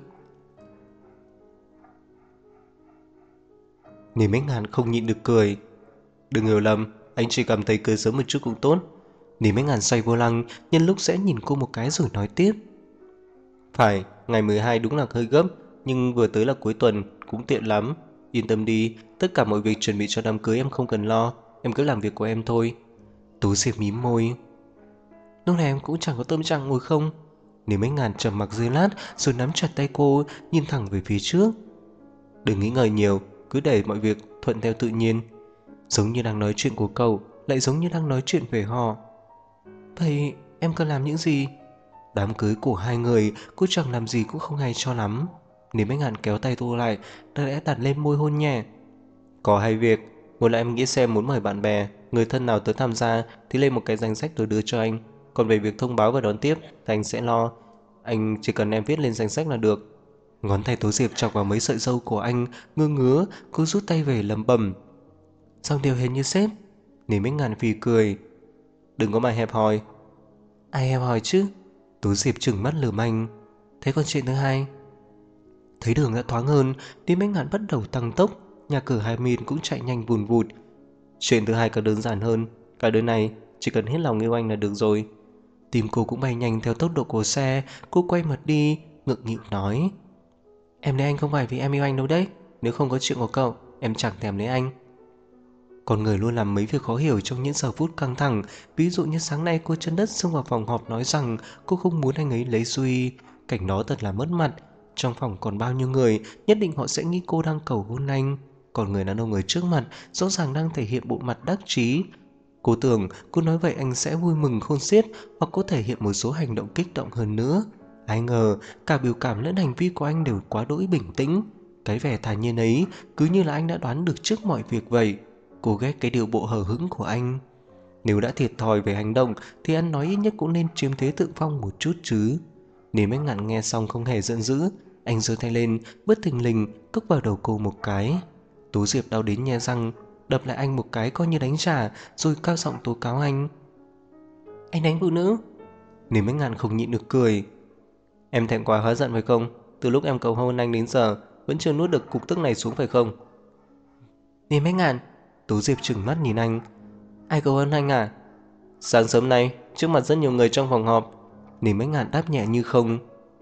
Nếm Ánh Ngàn không nhịn được cười. Đừng hiểu lầm, anh chỉ cảm thấy cưới sớm một chút cũng tốt. Nếm Ánh Ngàn xoay vô lăng, nhân lúc sẽ nhìn cô một cái rồi nói tiếp. Phải, ngày 12 đúng là hơi gấp, nhưng vừa tới là cuối tuần, cũng tiện lắm. Yên tâm đi, tất cả mọi việc chuẩn bị cho đám cưới em không cần lo, em cứ làm việc của em thôi. Tú Diệp mím môi. Lúc này em cũng chẳng có tâm trạng ngồi không. Nếm Ánh Ngàn trầm mặc giây lát rồi nắm chặt tay cô, nhìn thẳng về phía trước. Đừng nghĩ ngợi nhiều, cứ để mọi việc thuận theo tự nhiên. Giống như đang nói chuyện của cậu, lại giống như đang nói chuyện về họ. Vậy em cần làm những gì? Đám cưới của hai người, cô chẳng làm gì cũng không hay cho lắm. Nếm Ánh Ngàn kéo tay cô lại, đã lẽ đặt lên môi hôn nhẹ. Có hai việc, một là em nghĩ xem muốn mời bạn bè, người thân nào tới tham gia thì lên một cái danh sách tôi đưa cho anh. Còn về việc thông báo và đón tiếp thì anh sẽ lo. Anh chỉ cần em viết lên danh sách là được. Ngón tay Tố Diệp chọc vào mấy sợi râu của anh, ngơ ngứa, cô rút tay về lẩm bẩm. Xong điều hệt như sếp. Nếm Ánh Ngàn phì cười. Đừng có mà hẹp hòi. Ai hẹp hòi chứ? Tố Diệp trừng mắt lườm anh. Thế còn chuyện thứ hai? Thấy đường đã thoáng hơn, Nếm Ánh Ngàn bắt đầu tăng tốc. Nhà cửa hai bên cũng chạy nhanh vùn vụt. Chuyện thứ hai càng đơn giản hơn. Cả đời này chỉ cần hết lòng yêu anh là được rồi. Tim cô cũng bay nhanh theo tốc độ của xe. Cô quay mặt đi, ngượng nghịu nói. Em lấy anh không phải vì em yêu anh đâu đấy. Nếu không có chuyện của cậu, em chẳng thèm lấy anh. Con người luôn làm mấy việc khó hiểu trong những giờ phút căng thẳng. Ví dụ như sáng nay cô chân đất xông vào phòng họp nói rằng cô không muốn anh ấy lấy Duy. Cảnh đó thật là mất mặt. Trong phòng còn bao nhiêu người, nhất định họ sẽ nghĩ cô đang cầu hôn anh. Còn người đàn ông ở trước mặt rõ ràng đang thể hiện bộ mặt đắc chí. Cô tưởng cô nói vậy anh sẽ vui mừng khôn xiết hoặc có thể hiện một số hành động kích động hơn nữa. Ai ngờ cả biểu cảm lẫn hành vi của anh đều quá đỗi bình tĩnh. Cái vẻ thản nhiên ấy cứ như là anh đã đoán được trước mọi việc vậy. Cô ghét cái điều bộ hờ hững của anh. Nếu đã thiệt thòi về hành động thì anh nói ít nhất cũng nên chiếm thế thượng phong một chút chứ. Nếu mấy ngạn nghe xong không hề giận dữ, anh giơ tay lên, bất thình lình cốc vào đầu cô một cái. Tú Diệp đau đến nhe răng, đập lại anh một cái coi như đánh trả, rồi cao giọng tố cáo anh. Anh đánh phụ nữ? Nếu mấy ngạn không nhịn được cười. Em thẹn quá hóa giận phải không? Từ lúc em cầu hôn anh đến giờ vẫn chưa nuốt được cục tức này xuống phải không? Nếu mấy ngạn, Tú Diệp trừng mắt nhìn anh. Ai cầu hôn anh à? Sáng sớm nay, trước mặt rất nhiều người trong phòng họp. Nếu mấy ngạn đáp nhẹ như không.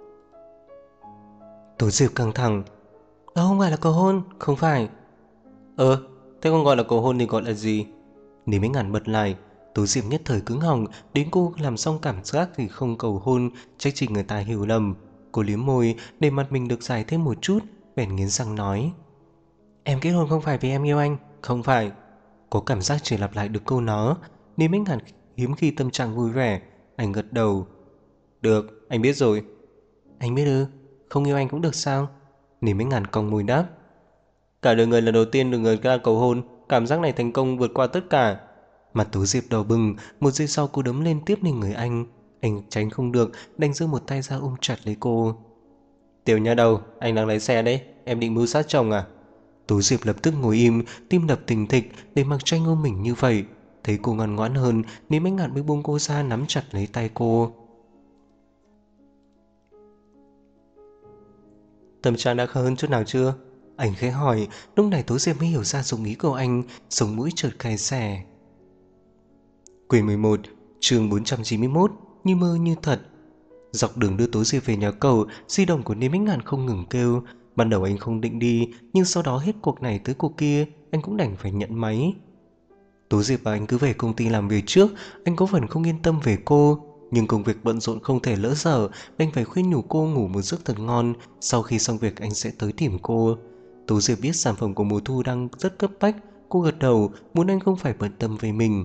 Tú Diệp căng thẳng. Đó không phải là cầu hôn, không phải. Thế không gọi là cầu hôn thì gọi là gì? Nếu mấy ngàn bật lại, Tú Diệp nhất thời cứng họng, đến cô làm xong cảm giác thì không cầu hôn, trách chỉ người ta hiểu lầm. Cô liếm môi để mặt mình được dài thêm một chút, bèn nghiến răng nói. Em kết hôn không phải vì em yêu anh, không phải. Có cảm giác chỉ lặp lại được câu nó, nếu mấy ngàn hiếm khi tâm trạng vui vẻ, anh gật đầu. Được, anh biết rồi. Anh biết ư, không yêu anh cũng được sao? Nếu mấy ngàn cong môi đáp. Cả đời người lần đầu tiên được người ta cầu hôn, cảm giác này thành công vượt qua tất cả. Mặt Tú Diệp đỏ bừng, một giây sau cô đấm lên tiếp lên người anh. Anh tránh không được, đành giơ một tay ra ôm chặt lấy cô. Tiểu nha đầu, anh đang lái xe đấy, em định mưu sát chồng à? Tú Diệp lập tức ngồi im, tim đập thình thịch để mặc cho anh ôm mình như vậy. Thấy cô ngoan ngoãn hơn, nên mấy ngạn mới buông cô ra nắm chặt lấy tay cô. Tâm trạng đã khá hơn chút nào chưa? Anh khẽ hỏi. Lúc này Tú Diệp mới hiểu ra dụng ý của anh, sống mũi chợt cay xè. Quyển 11, chương 491, như mơ như thật. Dọc đường đưa Tú Diệp về nhà cầu, di động của Niêm Ích Ngạn không ngừng kêu. Ban đầu anh không định đi, nhưng sau đó hết cuộc này tới cuộc kia, anh cũng đành phải nhận máy. Tú Diệp và anh cứ về công ty làm việc trước, anh có phần không yên tâm về cô. Nhưng công việc bận rộn không thể lỡ dở, anh phải khuyên nhủ cô ngủ một giấc thật ngon. Sau khi xong việc anh sẽ tới tìm cô. Tú Diệp biết sản phẩm của mùa thu đang rất cấp bách. Cô gật đầu, muốn anh không phải bận tâm về mình.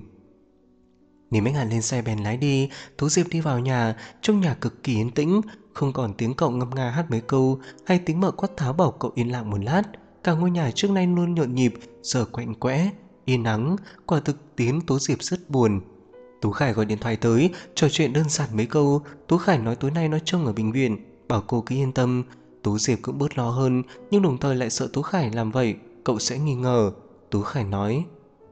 Nếu mấy ngàn lên xe bèn lái đi. Tú Diệp đi vào nhà. Trong nhà cực kỳ yên tĩnh, không còn tiếng cậu ngâm nga hát mấy câu hay tiếng mợ quát tháo bảo cậu yên lặng một lát. Cả ngôi nhà trước nay luôn nhộn nhịp, giờ quạnh quẽ, yên ắng. Quả thực tiếng Tú Diệp rất buồn. Tú Khải gọi điện thoại tới, trò chuyện đơn giản mấy câu. Tú Khải nói tối nay nó trông ở bệnh viện, bảo cô cứ yên tâm. Tú Diệp cũng bớt lo hơn, nhưng đồng thời lại sợ Tú Khải làm vậy cậu sẽ nghi ngờ. Tú Khải nói.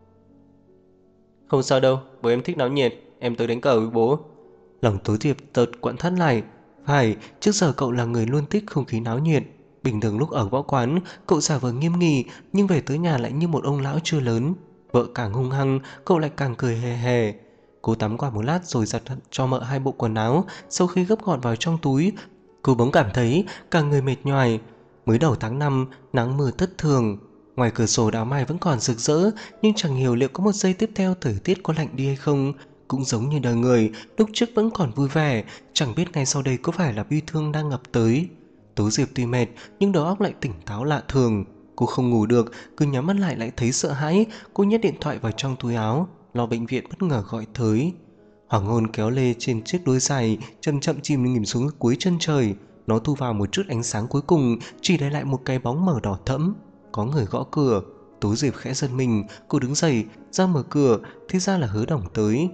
Không sao đâu, bố em thích náo nhiệt, em tới đánh cờ với bố. Lòng Tú Diệp tợt quặn thắt lại. Phải, trước giờ cậu là người luôn thích không khí náo nhiệt. Bình thường lúc ở võ quán, cậu giả vờ nghiêm nghị, nhưng về tới nhà lại như một ông lão chưa lớn. Vợ càng hung hăng, cậu lại càng cười hề hề. Cô tắm qua một lát rồi giặt cho mợ 2 bộ quần áo. Sau khi gấp gọn vào trong túi, cô bỗng cảm thấy cả người mệt nhoài. Mới đầu tháng 5, nắng mưa thất thường. Ngoài cửa sổ đào mai vẫn còn rực rỡ, nhưng chẳng hiểu liệu có một giây tiếp theo thời tiết có lạnh đi hay không. Cũng giống như đời người, lúc trước vẫn còn vui vẻ, chẳng biết ngay sau đây có phải là bi thương đang ngập tới. Tú Diệp tuy mệt, nhưng đầu óc lại tỉnh táo lạ thường. Cô không ngủ được, cứ nhắm mắt lại thấy sợ hãi. Cô nhét điện thoại vào trong túi áo, lo bệnh viện bất ngờ gọi tới. Hoàng hôn kéo lê trên chiếc đuôi dài, chậm chậm chìm nghỉm xuống cuối chân trời. Nó thu vào một chút ánh sáng cuối cùng, chỉ để lại một cái bóng mờ đỏ thẫm. Có người gõ cửa. Tú Diệp khẽ giật mình, cô đứng dậy ra mở cửa, thì ra là Hứa Đồng tới.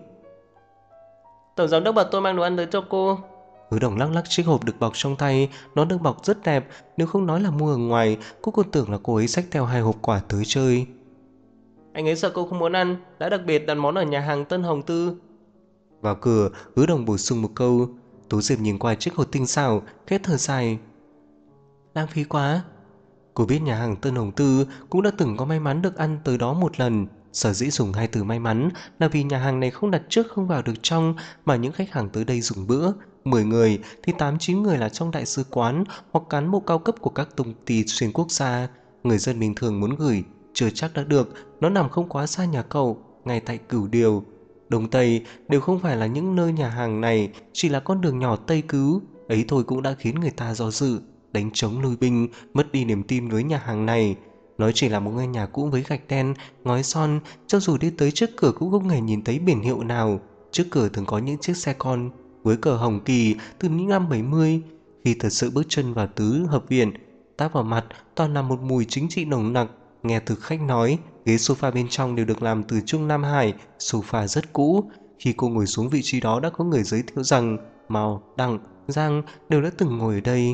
Tổng giám đốc bảo tôi mang đồ ăn tới cho cô. Hứa Đồng lắc lắc chiếc hộp được bọc trong tay. Nó được bọc rất đẹp, nếu không nói là mua ở ngoài, cô còn tưởng là cô ấy xách theo 2 hộp quà tới chơi. Anh ấy sợ cô không muốn ăn, đã đặc biệt đặt món ở nhà hàng Tân Hồng Tư. Vào cửa, Hứa Đồng bổ sung một câu. Tú Diệp nhìn qua chiếc hộp tinh xảo, khẽ thở dài. Lãng phí quá. Cô biết nhà hàng Tân Hồng Tư cũng đã từng có may mắn được ăn tới đó một lần. Sở dĩ dùng 2 từ may mắn là vì nhà hàng này không đặt trước không vào được trong, mà những khách hàng tới đây dùng bữa 10 người thì 8-9 người là trong đại sứ quán hoặc cán bộ cao cấp của các công ty xuyên quốc gia. Người dân bình thường muốn gửi chưa chắc đã được. Nó nằm không quá xa nhà cậu, ngay tại Cửu Điều, Đông Tây đều không phải là những nơi nhà hàng này, chỉ là con đường nhỏ Tây Cứu ấy thôi cũng đã khiến người ta do dự, đánh trống lui binh, mất đi niềm tin với nhà hàng này. Nó chỉ là một ngôi nhà cũ với gạch đen, ngói son, cho dù đi tới trước cửa cũng không hề nhìn thấy biển hiệu nào. Trước cửa thường có những chiếc xe con với cờ hồng kỳ từ những năm 70. Khi thật sự bước chân vào tứ hợp viện, táp vào mặt toàn là một mùi chính trị nồng nặc. Nghe thực khách nói, ghế sofa bên trong đều được làm từ Trung Nam Hải, sofa rất cũ. Khi cô ngồi xuống vị trí đó đã có người giới thiệu rằng Mao, Đặng, Giang đều đã từng ngồi ở đây.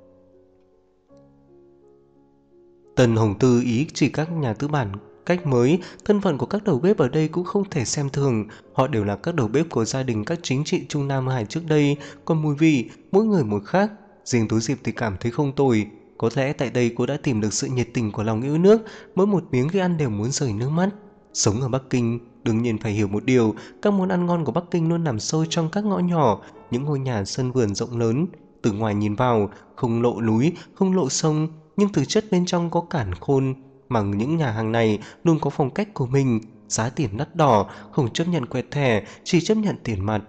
Tần Hồng Tư ý chỉ các nhà tư bản cách mới, thân phận của các đầu bếp ở đây cũng không thể xem thường, họ đều là các đầu bếp của gia đình các chính trị Trung Nam Hải trước đây, còn mùi vị mỗi người một khác. Riêng Tú Diệp thì cảm thấy không tồi, có lẽ tại đây cô đã tìm được sự nhiệt tình của lòng yêu nước, mỗi một miếng khi ăn đều muốn rơi nước mắt. Sống ở Bắc Kinh, đương nhiên phải hiểu một điều, các món ăn ngon của Bắc Kinh luôn nằm sâu trong các ngõ nhỏ, những ngôi nhà sân vườn rộng lớn, từ ngoài nhìn vào, không lộ núi, không lộ sông, nhưng thực chất bên trong có cản khôn. Mà những nhà hàng này luôn có phong cách của mình, giá tiền đắt đỏ, không chấp nhận quẹt thẻ, chỉ chấp nhận tiền mặt.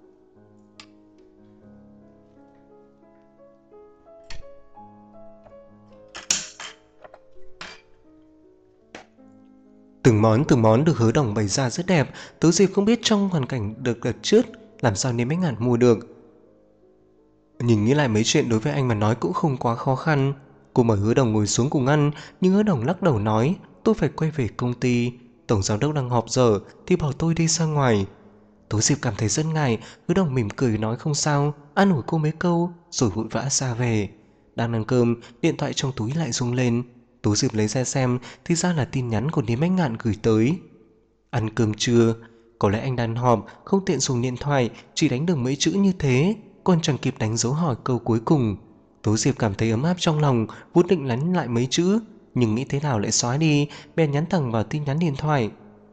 Từng món được Hứa Đồng bày ra rất đẹp. Tố Diệp không biết trong hoàn cảnh được đợt trước làm sao nên mấy ngàn mua được. Nhìn nghĩ lại mấy chuyện đối với anh mà nói cũng không quá khó khăn. Cô mời Hứa Đồng ngồi xuống cùng ăn, nhưng Hứa Đồng lắc đầu nói tôi phải quay về công ty, tổng giám đốc đang họp giờ thì bảo tôi đi ra ngoài. Tố Diệp cảm thấy rất ngại. Hứa Đồng mỉm cười nói không sao, an ủi cô mấy câu rồi vội vã ra về. Đang ăn cơm, điện thoại trong túi lại rung lên. Tố Diệp lấy ra xem thì ra là tin nhắn của Lý Bách Ngạn gửi tới. Ăn cơm trưa. Có lẽ anh đang họp, không tiện dùng điện thoại, chỉ đánh được mấy chữ như thế, còn chẳng kịp đánh dấu hỏi câu cuối cùng. Tố Diệp cảm thấy ấm áp trong lòng, vốn định nhắn lại mấy chữ, nhưng nghĩ thế nào lại xóa đi, bèn nhắn thẳng vào tin nhắn điện thoại.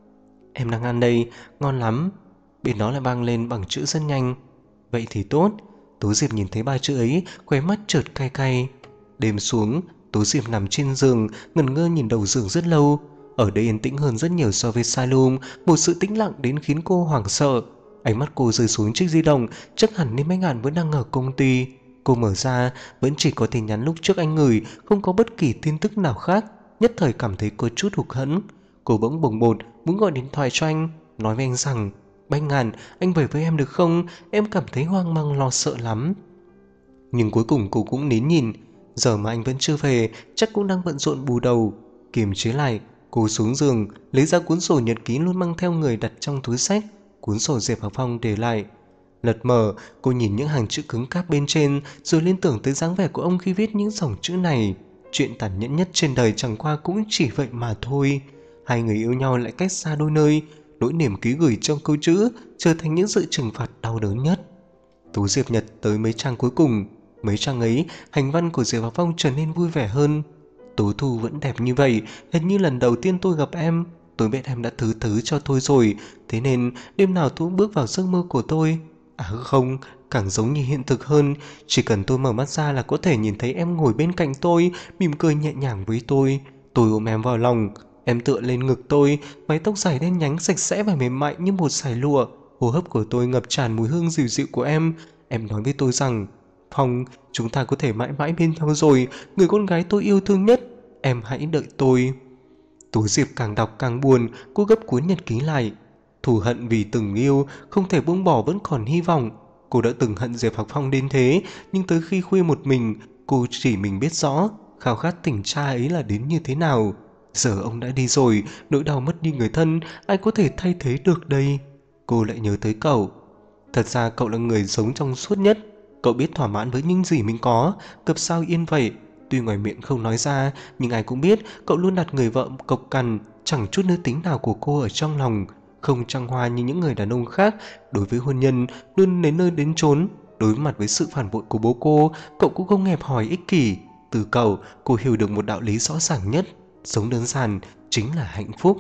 Em đang ăn đây, ngon lắm. Bên đó lại vang lên bằng chữ rất nhanh. Vậy thì tốt. Tố Diệp nhìn thấy ba chữ ấy, khóe mắt chợt cay cay. Đêm xuống, Tố Diệp nằm trên giường, ngẩn ngơ nhìn đầu giường rất lâu. Ở đây yên tĩnh hơn rất nhiều so với salon, một sự tĩnh lặng đến khiến cô hoảng sợ. Ánh mắt cô rơi xuống chiếc di động, chắc hẳn Ninh Bách Ngạn vẫn đang ở công ty. Cô mở ra, vẫn chỉ có tin nhắn lúc trước anh gửi, không có bất kỳ tin tức nào khác. Nhất thời cảm thấy có chút hụt hẫng. Cô bỗng bồng bột muốn gọi điện thoại cho anh, nói với anh rằng Bách Ngạn, anh về với em được không? Em cảm thấy hoang mang lo sợ lắm. Nhưng cuối cùng cô cũng nín nhìn. Giờ mà anh vẫn chưa về, chắc cũng đang bận rộn bù đầu. Kiềm chế lại, cô xuống giường, lấy ra cuốn sổ nhật ký luôn mang theo người đặt trong túi xách. Cuốn sổ Diệp Hạc Phong để lại. Lật mở, cô nhìn những hàng chữ cứng cáp bên trên, rồi liên tưởng tới dáng vẻ của ông khi viết những dòng chữ này. Chuyện tàn nhẫn nhất trên đời chẳng qua cũng chỉ vậy mà thôi. Hai người yêu nhau lại cách xa đôi nơi, nỗi niềm ký gửi trong câu chữ trở thành những sự trừng phạt đau đớn nhất. Tú Diệp nhật tới mấy trang cuối cùng. Mấy trang ấy, hành văn của Diệp Hạc Phong trở nên vui vẻ hơn. Tố Thu vẫn đẹp như vậy, hình như lần đầu tiên tôi gặp em, tôi biết em đã thứ thứ cho tôi rồi, thế nên đêm nào tôi cũng bước vào giấc mơ của tôi. À không, càng giống như hiện thực hơn, chỉ cần tôi mở mắt ra là có thể nhìn thấy em ngồi bên cạnh tôi, mỉm cười nhẹ nhàng với tôi. Tôi ôm em vào lòng, em tựa lên ngực tôi, mái tóc dài đen nhánh sạch sẽ và mềm mại như một dải lụa. Hô hấp của tôi ngập tràn mùi hương dịu dịu của em. Em nói với tôi rằng Phong, chúng ta có thể mãi mãi bên nhau rồi, người con gái tôi yêu thương nhất, em hãy đợi tôi. Tú Diệp càng đọc càng buồn, cô gấp cuốn nhật ký lại. Thù hận vì từng yêu, không thể buông bỏ vẫn còn hy vọng. Cô đã từng hận Diệp Hạc Phong đến thế, nhưng tới khi khuya một mình, cô chỉ mình biết rõ khao khát tình cha ấy là đến như thế nào. Giờ ông đã đi rồi, nỗi đau mất đi người thân, ai có thể thay thế được đây? Cô lại nhớ tới cậu. Thật ra cậu là người sống trong suốt nhất. Cậu biết thỏa mãn với những gì mình có, cập sao yên vậy. Tuy ngoài miệng không nói ra, nhưng ai cũng biết cậu luôn đặt người vợ cộc cằn, chẳng chút nữ tính nào của cô ở trong lòng. Không trăng hoa như những người đàn ông khác, đối với hôn nhân luôn đến nơi đến chốn. Đối mặt với sự phản bội của bố cô, cậu cũng không hẹp hòi ích kỷ. Từ cậu, cô hiểu được một đạo lý rõ ràng nhất: sống đơn giản chính là hạnh phúc.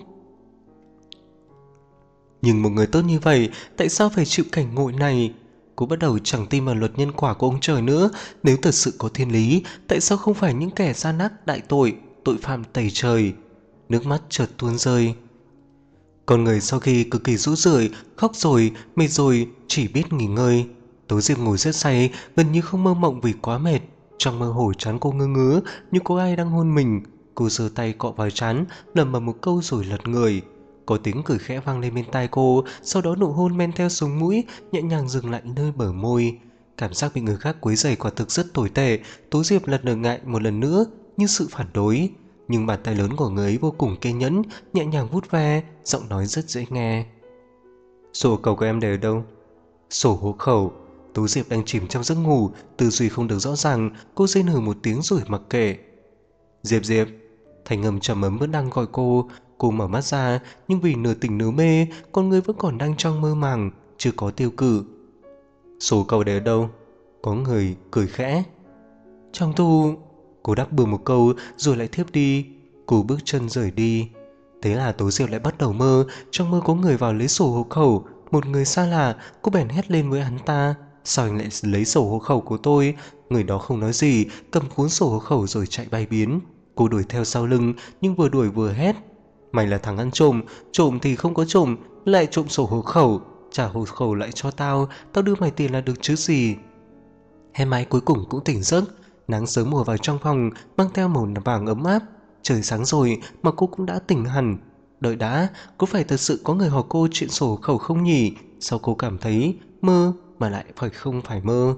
Nhưng một người tốt như vậy, tại sao phải chịu cảnh ngội này? Cô bắt đầu chẳng tin vào luật nhân quả của ông trời nữa. Nếu thật sự có thiên lý, tại sao không phải những kẻ gian ác đại tội, tội phạm tẩy trời? Nước mắt chợt tuôn rơi. Con người sau khi cực kỳ rũ rượi, khóc rồi, mệt rồi, chỉ biết nghỉ ngơi. Tố Diệp ngồi rất say, gần như không mơ mộng vì quá mệt. Trong mơ hồ trán cô ngơ ngứa như có ai đang hôn mình. Cô giơ tay cọ vào trán, lẩm bẩm một câu rồi lật người. Có tiếng cười khẽ vang lên bên tai cô, sau đó nụ hôn men theo sống mũi nhẹ nhàng dừng lại nơi bờ môi. Cảm giác bị người khác quấy rầy quả thực rất tồi tệ. Tố Diệp lật đật ngại một lần nữa như sự phản đối, nhưng bàn tay lớn của người ấy vô cùng kiên nhẫn, nhẹ nhàng vuốt ve, giọng nói rất dễ nghe. Sổ hộ khẩu của em để ở đâu? Sổ hộ khẩu. Tố Diệp đang chìm trong giấc ngủ, tư duy không được rõ ràng, cô rên hừ một tiếng rồi mặc kệ. Diệp Diệp. Thanh âm trầm ấm vẫn đang gọi cô. Cô mở mắt ra, nhưng vì nửa tỉnh nửa mê, con người vẫn còn đang trong mơ màng, chưa có tiêu cự. Sổ hộ khẩu để ở đâu? Có người cười khẽ. Trong tủ. Cô đáp bừa một câu rồi lại thiếp đi. Cô bước chân rời đi. Thế là Tố Diệp lại bắt đầu mơ. Trong mơ có người vào lấy sổ hộ khẩu, một người xa lạ. Cô bèn hét lên với hắn ta: sao anh lại lấy sổ hộ khẩu của tôi? Người đó không nói gì, cầm cuốn sổ hộ khẩu rồi chạy bay biến. Cô đuổi theo sau lưng, nhưng vừa đuổi vừa hét: mày là thằng ăn trộm, trộm thì không có trộm, lại trộm sổ hộ khẩu. Trả hộ khẩu lại cho tao, tao đưa mày tiền là được chứ gì. Em mãi cuối cùng cũng tỉnh giấc. Nắng sớm mùa vào trong phòng, mang theo màu vàng ấm áp. Trời sáng rồi mà cô cũng đã tỉnh hẳn. Đợi đã, có phải thật sự có người hỏi cô chuyện sổ hộ khẩu không nhỉ? Sao cô cảm thấy mơ mà lại không phải mơ?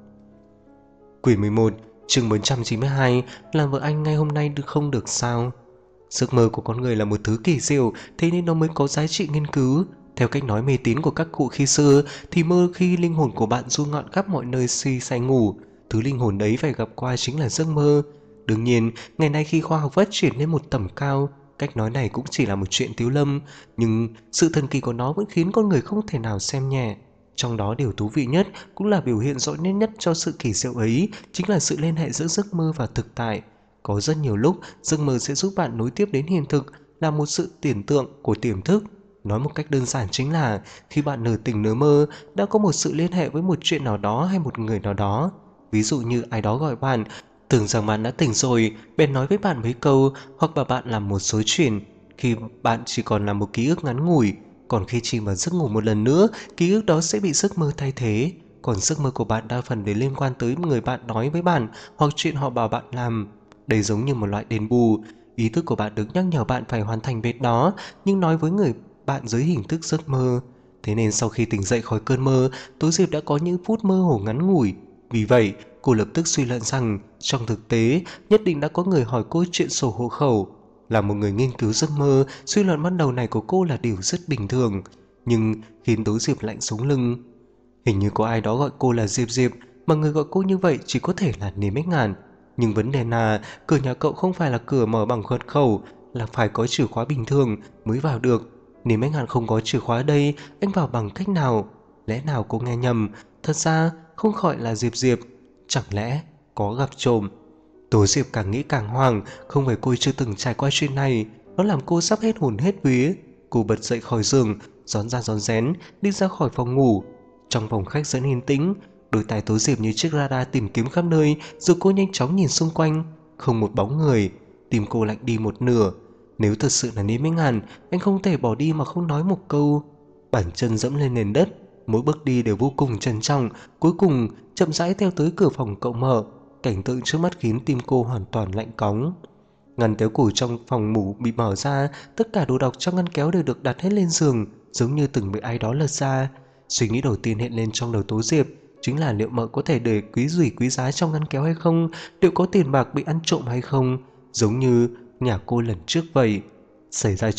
Quyển 11, chương 492, làm vợ anh ngay hôm nay không được sao? Giấc mơ của con người là một thứ kỳ diệu, thế nên nó mới có giá trị nghiên cứu. Theo cách nói mê tín của các cụ khi xưa, thì mơ khi linh hồn của bạn du ngọn khắp mọi nơi suy say ngủ. Thứ linh hồn ấy phải gặp qua chính là giấc mơ. Đương nhiên, ngày nay khi khoa học phát triển lên một tầm cao, cách nói này cũng chỉ là một chuyện tiếu lâm, nhưng sự thần kỳ của nó vẫn khiến con người không thể nào xem nhẹ. Trong đó điều thú vị nhất cũng là biểu hiện rõ nét nhất cho sự kỳ diệu ấy chính là sự liên hệ giữa giấc mơ và thực tại. Có rất nhiều lúc, giấc mơ sẽ giúp bạn nối tiếp đến hiện thực, là một sự tưởng tượng của tiềm thức. Nói một cách đơn giản chính là khi bạn nửa tỉnh nửa mơ đã có một sự liên hệ với một chuyện nào đó hay một người nào đó. Ví dụ như ai đó gọi bạn, tưởng rằng bạn đã tỉnh rồi, bèn nói với bạn mấy câu, hoặc bảo bạn làm một số chuyện khi bạn chỉ còn là một ký ức ngắn ngủi. Còn khi chìm vào giấc ngủ một lần nữa, ký ức đó sẽ bị giấc mơ thay thế. Còn giấc mơ của bạn đa phần đều liên quan tới người bạn nói với bạn hoặc chuyện họ bảo bạn làm. Đây giống như một loại đền bù. Ý thức của bạn được nhắc nhở bạn phải hoàn thành việc đó, nhưng nói với người bạn dưới hình thức giấc mơ. Thế nên sau khi tỉnh dậy khỏi cơn mơ, Tố Diệp đã có những phút mơ hồ ngắn ngủi. Vì vậy, cô lập tức suy luận rằng trong thực tế nhất định đã có người hỏi cô chuyện sổ hộ khẩu. Là một người nghiên cứu giấc mơ, suy luận ban đầu này của cô là điều rất bình thường, nhưng khiến Tố Diệp lạnh sống lưng. Hình như có ai đó gọi cô là Diệp Diệp, mà người gọi cô như vậy chỉ có thể là Niềm Ích Ngàn. Nhưng vấn đề là cửa nhà cậu không phải là cửa mở bằng mật khẩu, là phải có chìa khóa bình thường mới vào được. Niềm Ích Ngàn không có chìa khóa đây, anh vào bằng cách nào? Lẽ nào cô nghe nhầm? Thật ra không gọi là Diệp Diệp, chẳng lẽ có gặp trộm? Tố Diệp càng nghĩ càng hoảng, không phải cô chưa từng trải qua chuyện này, nó làm cô sắp hết hồn hết vía. Cô bật dậy khỏi giường, rón ra rón rén đi ra khỏi phòng ngủ. Trong phòng khách rất yên tĩnh, đôi tai Tố Diệp như chiếc radar tìm kiếm khắp nơi, rồi cô nhanh chóng nhìn xung quanh, không một bóng người. Tim cô lạnh đi một nửa. Nếu thật sự là Niêm Minh Hàn, anh không thể bỏ đi mà không nói một câu. Bàn chân dẫm lên nền đất, mỗi bước đi đều vô cùng trân trọng. Cuối cùng chậm rãi theo tới cửa phòng cậu mở. Cảnh tượng trước mắt khiến tim cô hoàn toàn lạnh cóng. Ngăn kéo củi trong phòng ngủ bị mở ra, tất cả đồ đạc trong ngăn kéo đều được đặt hết lên giường, giống như từng bị ai đó lật ra. Suy nghĩ đầu tiên hiện lên trong đầu Tố Diệp chính là liệu mợ có thể để quý giá trong ngăn kéo hay không, liệu có tiền bạc bị ăn trộm hay không, giống như nhà cô lần trước vậy. Xảy ra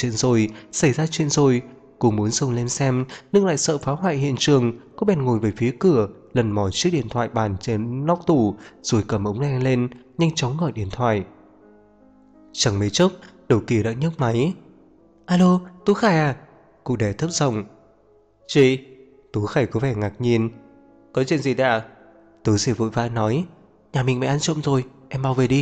chuyện rồi. Cô muốn xông lên xem, nhưng lại sợ phá hoại hiện trường. Cô bèn ngồi về phía cửa, lần mò chiếc điện thoại bàn trên nóc tủ, rồi cầm ống nghe lên, nhanh chóng gọi điện thoại. Chẳng mấy chốc, đầu kia đã nhấc máy. Alo, Tú Khải à? Cô đè thấp giọng. Chị? Tú Khải có vẻ ngạc nhiên. Có chuyện gì thế à? Tú Diệp vội vã nói. Nhà mình bị ăn trộm rồi, em mau về đi.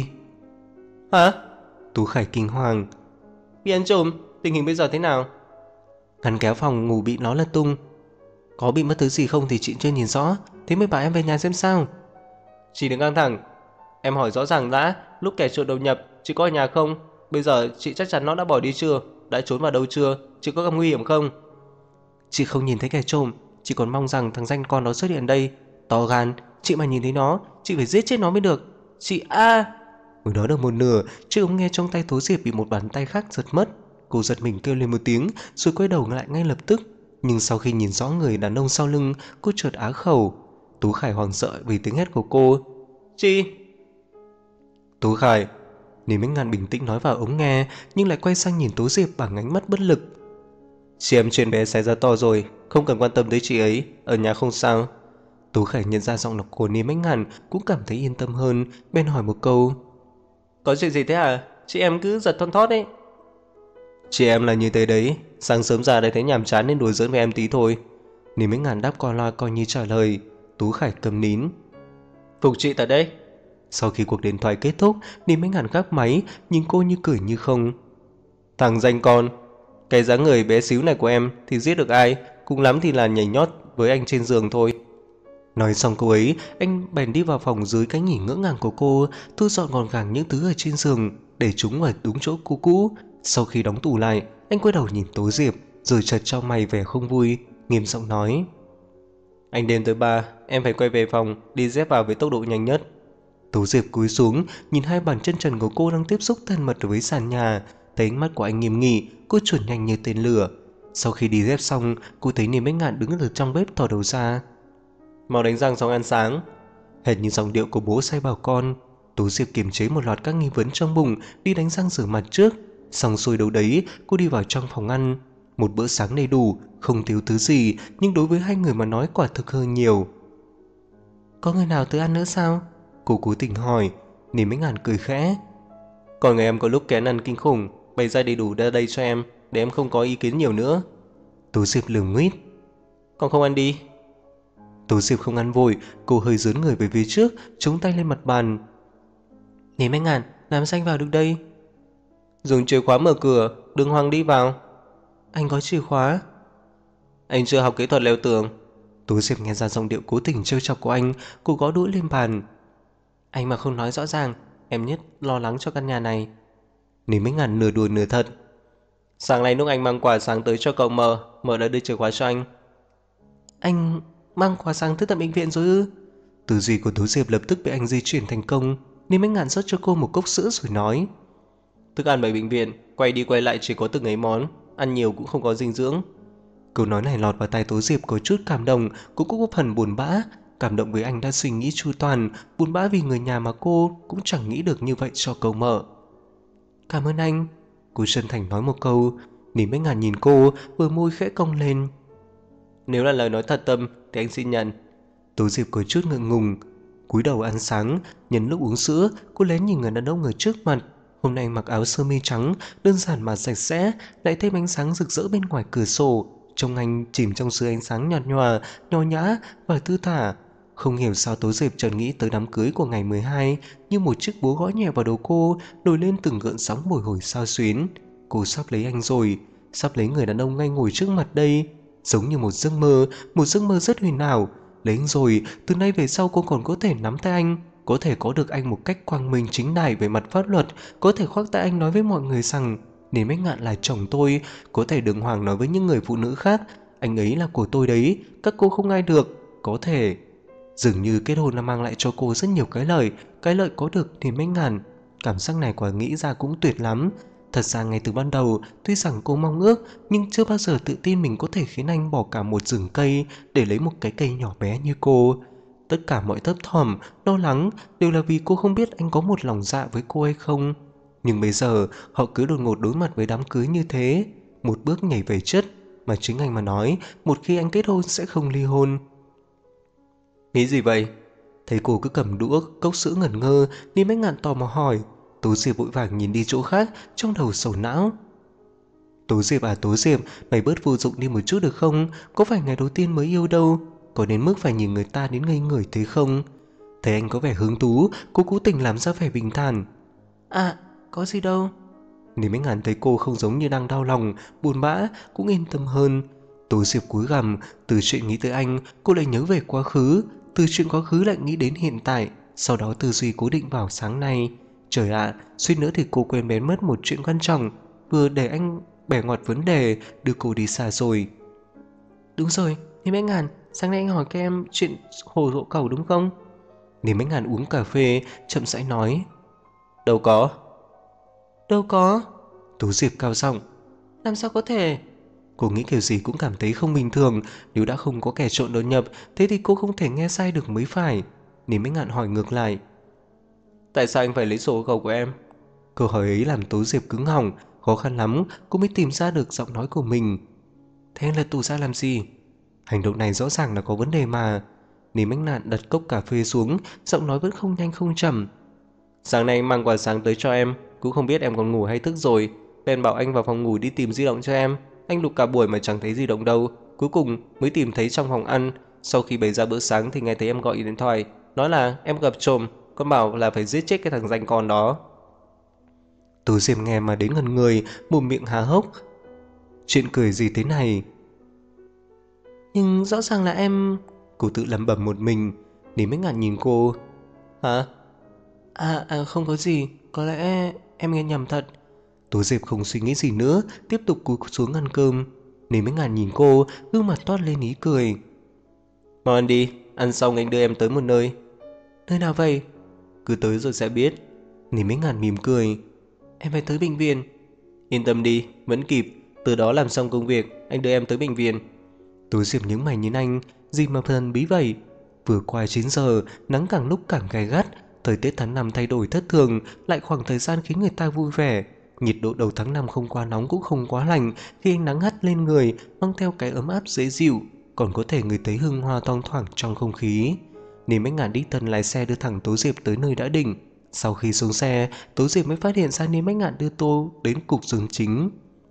Hả? Tú Khải kinh hoàng. Bị ăn trộm? Tình hình bây giờ thế nào? Ngăn kéo phòng ngủ bị nó lật tung. Có bị mất thứ gì không thì chị chưa nhìn rõ, thế mới bảo em về nhà xem sao. Chị đừng căng thẳng, em hỏi rõ ràng đã, lúc kẻ trộm đột nhập chị có ở nhà không? Bây giờ chị chắc chắn nó đã bỏ đi chưa? Đã trốn vào đâu chưa? Chị có gặp nguy hiểm không? Chị không nhìn thấy kẻ trộm, chị còn mong rằng thằng danh con đó xuất hiện đây. To gan, chị mà nhìn thấy nó, chị phải giết chết nó mới được. Chị a. Mới nói được một nửa, chiếc ống nghe trong tay Tố Diệp bị một bàn tay khác giật mất. Cô giật mình kêu lên một tiếng rồi quay đầu lại ngay lập tức. Nhưng sau khi nhìn rõ người đàn ông sau lưng, cô chợt á khẩu. Tú Khải hoảng sợ vì tiếng hét của cô. Chị... Tú Khải. Lý Minh Ngạn bình tĩnh nói vào ống nghe, nhưng lại quay sang nhìn Tố Diệp bằng ánh mắt bất lực. Chị em chuyện bé xảy ra to rồi, không cần quan tâm tới chị ấy, ở nhà không sao. Tú Khải nhận ra giọng nói của Lý Minh Ngạn cũng cảm thấy yên tâm hơn, bên hỏi một câu. Có chuyện gì thế à? Chị em cứ giật thon thót ấy. Chị em là như thế đấy, sáng sớm ra đây thấy nhàm chán nên đùa giỡn với em tí thôi. Lý Minh Ngạn đáp qua loa coi như trả lời. Tú Khải cầm nín. Phục chị tại đây. Sau khi cuộc điện thoại kết thúc, Lý Minh Ngạn gác máy, nhìn cô như cười như không. Thằng danh con, cái dáng người bé xíu này của em thì giết được ai, cùng lắm thì là nhảy nhót với anh trên giường thôi. Nói xong câu ấy, anh bèn đi vào phòng dưới cái nhìn ngỡ ngàng của cô, thu dọn gọn gàng những thứ ở trên giường, để chúng ở đúng chỗ cũ cũ. Sau khi đóng tủ lại, anh quay đầu nhìn Tố Diệp, rồi chợt trao mày vẻ không vui, nghiêm giọng nói. Anh đêm tới 3, em phải quay về phòng, đi dép vào với tốc độ nhanh nhất. Tố Diệp cúi xuống, nhìn hai bàn chân trần của cô đang tiếp xúc thân mật với sàn nhà, thấy ánh mắt của anh nghiêm nghị, cô chuẩn nhanh như tên lửa. Sau khi đi dép xong, cô thấy Niềm Bách Ngạn đứng ở trong bếp thò đầu ra. Mau đánh răng xong ăn sáng. Hệt như giọng điệu của bố sai bảo con, Tố Diệp kiềm chế một loạt các nghi vấn trong bụng, đi đánh răng rửa mặt trước. Xong xuôi đâu đấy, cô đi vào trong phòng ăn. Một bữa sáng đầy đủ, không thiếu thứ gì, nhưng đối với hai người mà nói quả thực hơi nhiều. Có người nào tới ăn nữa sao? Cô cố tình hỏi. Niềm Bách Ngạn cười khẽ. Còn người em có lúc kén ăn kinh khủng, bày ra đầy đủ ra đây cho em, để em không có ý kiến nhiều nữa. Tố Diệp lườm nguyết. Con không ăn đi. Tố Diệp không ăn vội, cô hơi dướn người về phía trước, chống tay lên mặt bàn. Niềm Bách Ngạn, làm sao anh vào được đây? Dùng chìa khóa mở cửa, đừng hoang đi vào. Anh có chìa khóa. Anh chưa học kỹ thuật leo tường. Tố Diệp nghe ra giọng điệu cố tình trêu chọc của anh, cô gõ đũa lên bàn. Anh mà không nói rõ ràng, em nhất lo lắng cho căn nhà này. Niềm Bách Ngạn nửa đùa nửa thật. Sáng nay lúc anh mang quà sáng tới cho cậu Mờ đã đưa chìa khóa cho anh. Anh mang quà sáng tới tận bệnh viện rồi ư? Tư duy của Tố Diệp lập tức bị anh di chuyển thành công. Niềm Bách Ngạn rót cho cô một cốc sữa rồi nói. Thức ăn ở bệnh viện, quay đi quay lại chỉ có từng ấy món, ăn nhiều cũng không có dinh dưỡng. Câu nói này lọt vào tai Tố Diệp có chút cảm động, cũng có phần buồn bã. Cảm động với anh đã suy nghĩ chu toàn, buồn bã vì người nhà mà cô cũng chẳng nghĩ được như vậy cho cậu Mờ. Cảm ơn anh. Cô chân thành nói một câu. Niềm Bách Ngạn nhìn cô, bờ môi khẽ cong lên. Nếu là lời nói thật tâm thì anh xin nhận. Tố Diệp có chút ngượng ngùng, cúi đầu ăn sáng. Nhân lúc uống sữa, cô lén nhìn người đàn ông ở trước mặt. Hôm nay mặc áo sơ mi trắng, đơn giản mà sạch sẽ, lại thêm ánh sáng rực rỡ bên ngoài cửa sổ. Trông anh chìm trong sự ánh sáng nhạt nhòa, nho nhã và thư thả. Không hiểu sao Tố Diệp chợt nghĩ tới đám cưới của ngày 12, như một chiếc búa gõ nhẹ vào đầu cô, nổi lên từng gợn sóng bồi hồi xao xuyến. Cô sắp lấy anh rồi, sắp lấy người đàn ông ngay ngồi trước mặt đây. Giống như một giấc mơ rất huyền ảo. Lấy anh rồi, từ nay về sau cô còn có thể nắm tay anh, có thể có được anh một cách quang minh chính đại về mặt pháp luật, có thể khoác tay anh nói với mọi người rằng Niềm Bách Ngạn là chồng tôi, có thể đường hoàng nói với những người phụ nữ khác anh ấy là của tôi đấy, các cô không ai được, có thể. Dường như kết hôn đã mang lại cho cô rất nhiều cái lợi có được Niềm Bách Ngạn. Cảm giác này quả nghĩ ra cũng tuyệt lắm. Thật ra ngay từ ban đầu, tuy rằng cô mong ước, nhưng chưa bao giờ tự tin mình có thể khiến anh bỏ cả một rừng cây để lấy một cái cây nhỏ bé như cô. Tất cả mọi thấp thỏm, lo lắng đều là vì cô không biết anh có một lòng dạ với cô hay không. Nhưng bây giờ, họ cứ đột ngột đối mặt với đám cưới như thế. Một bước nhảy về chất, mà chính anh mà nói, một khi anh kết hôn sẽ không ly hôn. Nghĩ gì vậy? Thấy cô cứ cầm đũa, cốc sữa ngẩn ngơ, Niềm Bách Ngạn tò mò hỏi. Tố Diệp vội vàng nhìn đi chỗ khác, trong đầu sầu não. Tố Diệp à Tố Diệp, mày bớt vô dụng đi một chút được không? Có phải ngày đầu tiên mới yêu đâu, có đến mức phải nhìn người ta đến ngây người thế không? Thấy anh có vẻ hứng thú, cô cố tình làm ra vẻ bình thản. À, có gì đâu. Niềm Bách Ngạn thấy cô không giống như đang đau lòng, buồn bã, cũng yên tâm hơn. Tố Diệp cúi gằm, từ chuyện nghĩ tới anh, cô lại nhớ về quá khứ, từ chuyện quá khứ lại nghĩ đến hiện tại, sau đó tư duy cố định vào sáng nay. Trời ạ, suýt nữa thì cô quên bén mất một chuyện quan trọng, vừa để anh bẻ ngoặt vấn đề, đưa cô đi xa rồi. Đúng rồi, Niềm Bách Ngạn, sáng nay anh hỏi các em chuyện hồ rộ cầu đúng không? Niềm Bách Ngạn uống cà phê, chậm rãi nói. Đâu có. Đâu có. Tố Diệp cao giọng. Làm sao có thể? Cô nghĩ kiểu gì cũng cảm thấy không bình thường. Nếu đã không có kẻ trộn đột nhập, thế thì cô không thể nghe sai được mới phải. Nên mới ngạn hỏi ngược lại. Tại sao anh phải lấy sổ hộ khẩu của em? Câu hỏi ấy làm Tố Diệp cứng họng. Khó khăn lắm cô mới tìm ra được giọng nói của mình. Thế anh lật tủ ra làm gì? Hành động này rõ ràng là có vấn đề mà. Nên Mách Nạn đặt cốc cà phê xuống, giọng nói vẫn không nhanh không chậm. Sáng nay mang quà sáng tới cho em, cũng không biết em còn ngủ hay thức rồi. Ben bảo anh vào phòng ngủ đi tìm di động cho em. Anh lục cả buổi mà chẳng thấy di động đâu. Cuối cùng mới tìm thấy trong phòng ăn. Sau khi bày ra bữa sáng thì nghe thấy em gọi điện thoại, nói là em gặp trộm, con bảo là phải giết chết cái thằng danh con đó. Tố Diệp nghe mà đến ngần người, mồm miệng há hốc. Chuyện cười gì thế này? Nhưng rõ ràng là em... Cô tự lẩm bẩm một mình. Nên Mách Ngạn nhìn cô. Hả? Không có gì. Có lẽ em nghe nhầm thật. Tố Diệp không suy nghĩ gì nữa, tiếp tục cúi xuống ăn cơm. Nên Mách Ngạn nhìn cô, gương mặt toát lên ý cười. Mau ăn đi, ăn xong anh đưa em tới một nơi. Nơi nào vậy? Cứ tới rồi sẽ biết. Nên Mách Ngạn mỉm cười. Em phải tới bệnh viện. Yên tâm đi, vẫn kịp. Từ đó làm xong công việc, anh đưa em tới bệnh viện. Tố Diệp nhướng mày nhìn anh, gì mà thần bí vậy? Vừa qua 9 giờ, nắng càng lúc càng gay gắt. Thời tiết tháng 5 thay đổi thất thường, lại khoảng thời gian khiến người ta vui vẻ. Nhiệt độ đầu tháng 5 không quá nóng cũng không quá lạnh, khi ánh nắng hắt lên người, mang theo cái ấm áp dễ dịu, còn có thể ngửi thấy hương hoa thoang thoảng trong không khí. Nên Mách Ngạn đích thân lái xe đưa thẳng Tố Diệp tới nơi đã định. Sau khi xuống xe, Tố Diệp mới phát hiện ra Nên Mách Ngạn đưa tô đến cục dường chính.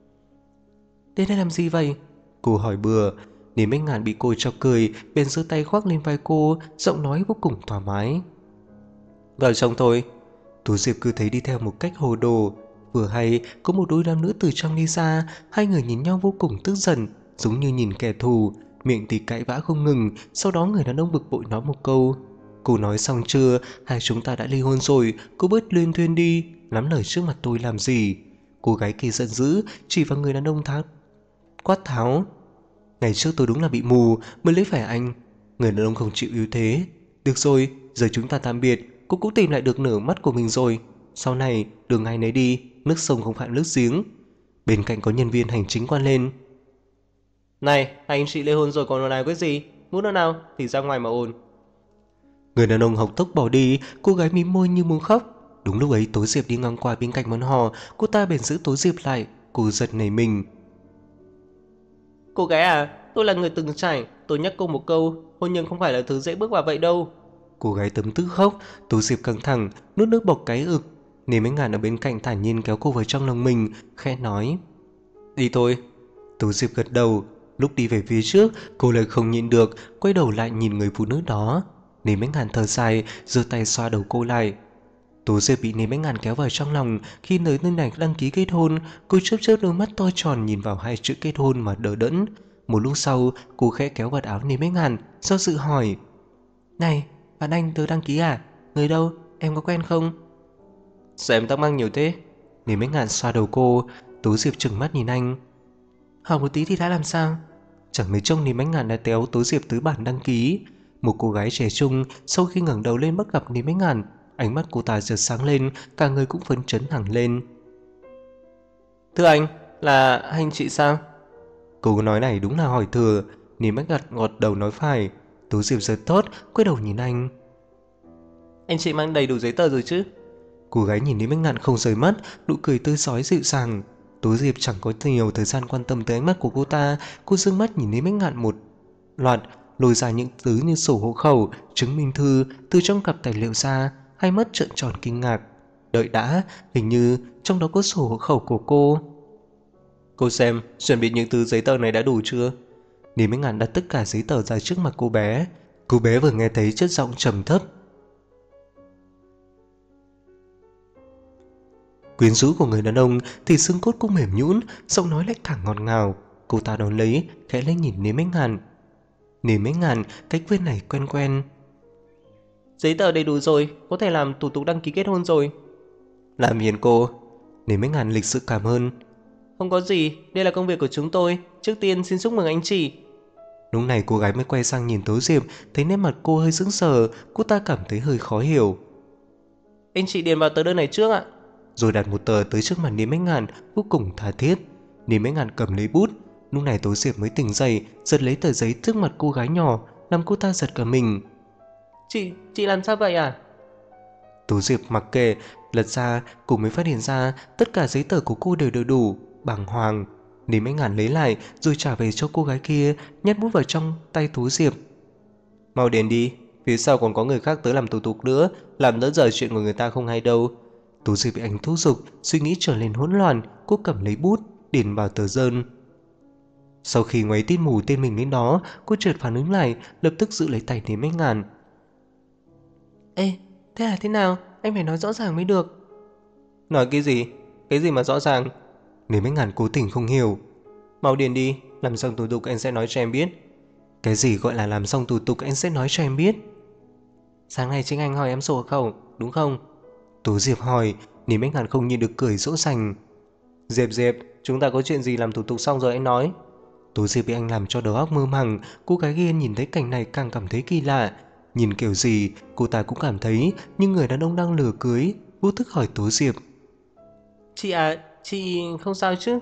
Đến đây làm gì vậy? Cô hỏi bừa. Nên Mách Ngạn bị cô chọc cười, bèn giơ tay khoác lên vai cô, giọng nói vô cùng thoải mái. Vào trong thôi. Tố Diệp cứ thấy đi theo một cách hồ đồ. Vừa hay có một đôi nam nữ từ trong đi ra, hai người nhìn nhau vô cùng tức giận, giống như nhìn kẻ thù, miệng thì cãi vã không ngừng. Sau đó người đàn ông bực bội nói một câu. Cô nói xong chưa? Hai chúng ta đã ly hôn rồi, cô bớt luyên thuyên đi, lắm lời trước mặt tôi làm gì? Cô gái kia giận dữ, chỉ vào người đàn ông quát tháo. Ngày trước tôi đúng là bị mù mới lấy phải anh. Người đàn ông không chịu yếu thế. Được rồi, giờ chúng ta tạm biệt. Cô cũng tìm lại được nửa mắt của mình rồi. Sau này đường ai nấy đi, nước sông không phạm nước giếng. Bên cạnh có nhân viên hành chính quan lên. Này, hai anh chị ly hôn rồi còn ồn ào cái gì? Muốn ồn nào thì ra ngoài mà ồn. Người đàn ông học tốc bỏ đi. Cô gái mím môi như muốn khóc. Đúng lúc ấy Tố Diệp đi ngang qua bên cạnh món hò. Cô ta bèn giữ Tố Diệp lại. Cô giật nảy mình. Cô gái à, tôi là người từng trải. Tôi nhắc cô một câu, hôn nhân không phải là thứ dễ bước vào vậy đâu. Cô gái tấm tức khóc. Tố Diệp căng thẳng, nuốt nước bọt cái ực. Nên Mách Ngạn ở bên cạnh thản nhiên kéo cô vào trong lòng mình, khẽ nói. Đi thôi. Tố Diệp gật đầu. Lúc đi về phía trước, cô lại không nhịn được, quay đầu lại nhìn người phụ nữ đó. Nên Mách Ngạn thở dài, giơ tay xoa đầu cô lại. Tố Diệp bị Nên Mách Ngạn kéo vào trong lòng. Khi tới nơi này đăng ký kết hôn, cô chớp chớp đôi mắt to tròn nhìn vào hai chữ kết hôn mà đờ đẫn. Một lúc sau, cô khẽ kéo vạt áo Nên Mách Ngạn, do dự hỏi. Này, bạn anh tới đăng ký à? Người đâu? Em có quen không? Sao em thắc mắc nhiều thế? Nên Mách Ngạn xoa đầu cô. Tố Diệp trừng mắt nhìn anh. Hỏi một tí thì đã làm sao? Chẳng mấy chốc Nên Mách Ngạn đã kéo Tố Diệp tới bản đăng ký. Một cô gái trẻ trung sau khi ngẩng đầu lên bắt gặp Nên Mách Ngạn, ánh mắt cô ta chợt sáng lên, cả người cũng phấn chấn hẳn lên. Thưa anh, là anh chị sao? Câu nói này đúng là hỏi thừa. Nên Mách Ngạn gật đầu nói phải. Tố Diệp giật thót, quay đầu nhìn anh. Anh chị mang đầy đủ giấy tờ rồi chứ? Cô gái nhìn Nên Mách Ngạn không rời mắt, nụ cười tươi rói dịu dàng. Tố Diệp chẳng có nhiều thời gian quan tâm tới ánh mắt của cô ta. Cô dương mắt nhìn Nên Mách Ngạn một loạt, lôi ra những thứ như sổ hộ khẩu, chứng minh thư từ trong cặp tài liệu ra. Hai mắt trợn tròn kinh ngạc. Đợi đã, hình như trong đó có sổ hộ khẩu của cô. Cô xem, chuẩn bị những thứ giấy tờ này đã đủ chưa? Nên Mách Ngạn đặt tất cả giấy tờ ra trước mặt cô bé. Cô bé vừa nghe thấy chất giọng trầm thấp, quyến rũ của người đàn ông thì xương cốt cũng mềm nhũn, giọng nói lại càng ngọt ngào. Cô ta đón lấy, khẽ lên nhìn Nên Mách Ngạn. Nên Mách Ngạn, cách vết này quen quen. Giấy tờ đầy đủ rồi, có thể làm thủ tục đăng ký kết hôn rồi. Làm phiền cô. Nên Mách Ngạn lịch sự cảm ơn. Không có gì, đây là công việc của chúng tôi. Trước tiên xin chúc mừng anh chị. Lúc này cô gái mới quay sang nhìn Tố Diệp, thấy nét mặt cô hơi sững sờ, cô ta cảm thấy hơi khó hiểu. anh chị điền vào tờ đơn này trước ạ. Rồi đặt một tờ tới trước mặt Niêm Bách Ngạn, vô cùng tha thiết. Niêm Bách Ngạn cầm lấy bút. Lúc này Tố Diệp mới tỉnh dậy, giật lấy tờ giấy trước mặt cô gái nhỏ, làm cô ta giật cả mình. Chị làm sao vậy à? Tố Diệp mặc kệ, lật ra, cô mới phát hiện ra tất cả giấy tờ của cô đều đủ, bàng hoàng. Niêm Bách Ngạn lấy lại rồi trả về cho cô gái kia, nhét bút vào trong tay Tố Diệp. Mau điền đi, phía sau còn có người khác tới làm thủ tục nữa, làm đỡ giờ chuyện của người ta không hay đâu. Tố Diệp bị anh thúc giục, suy nghĩ trở nên hỗn loạn, cô cầm lấy bút, điền vào tờ đơn. Sau khi ngoáy tít mù tên mình lên đó, cô chợt phản ứng lại, lập tức giữ lấy tay Niêm Bách Ngạn. Ê, thế là thế nào? Anh phải nói rõ ràng mới được. Nói cái gì? Cái gì mà rõ ràng? Niêm Bách Ngạn cố tình không hiểu. Mau điền đi, làm xong thủ tục anh sẽ nói cho em biết. Cái gì gọi là làm xong thủ tục anh sẽ nói cho em biết? Sáng nay chính anh hỏi em sổ hộ khẩu, đúng không? Tố Diệp hỏi. Niêm Bách Ngạn không nhìn được cười dỗ dành. Diệp, chúng ta có chuyện gì làm thủ tục xong rồi anh nói. Tố Diệp bị anh làm cho đầu óc mơ màng. Cô gái kia nhìn thấy cảnh này càng cảm thấy kỳ lạ. Nhìn kiểu gì cô ta cũng cảm thấy như người đàn ông đang lừa cưới. Vô thức hỏi Tố Diệp. Chị à, chị không sao chứ?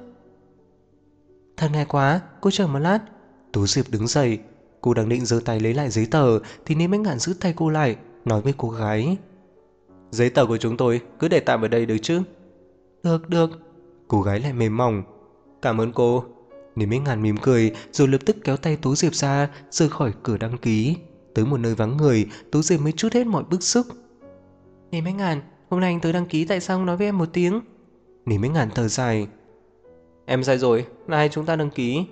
Thật ngại quá, cô chờ một lát. Tố Diệp đứng dậy. Cô đang định giơ tay lấy lại giấy tờ thì Niêm Bách Ngạn giữ tay cô lại, nói với cô gái. Giấy tờ của chúng tôi cứ để tạm ở đây được chứ? Được. Cô gái lại mềm mỏng. Cảm ơn cô. Niêm Bách Ngạn mỉm cười rồi lập tức kéo tay Tố Diệp ra, rời khỏi cửa đăng ký. Tới một nơi vắng người, Tố Diệp mới trút hết mọi bức xúc. Niêm Bách Ngạn, hôm nay anh tới đăng ký tại sao không nói với em một tiếng? Niêm Bách Ngạn thở dài. Em sai rồi, là hai chúng ta đăng ký.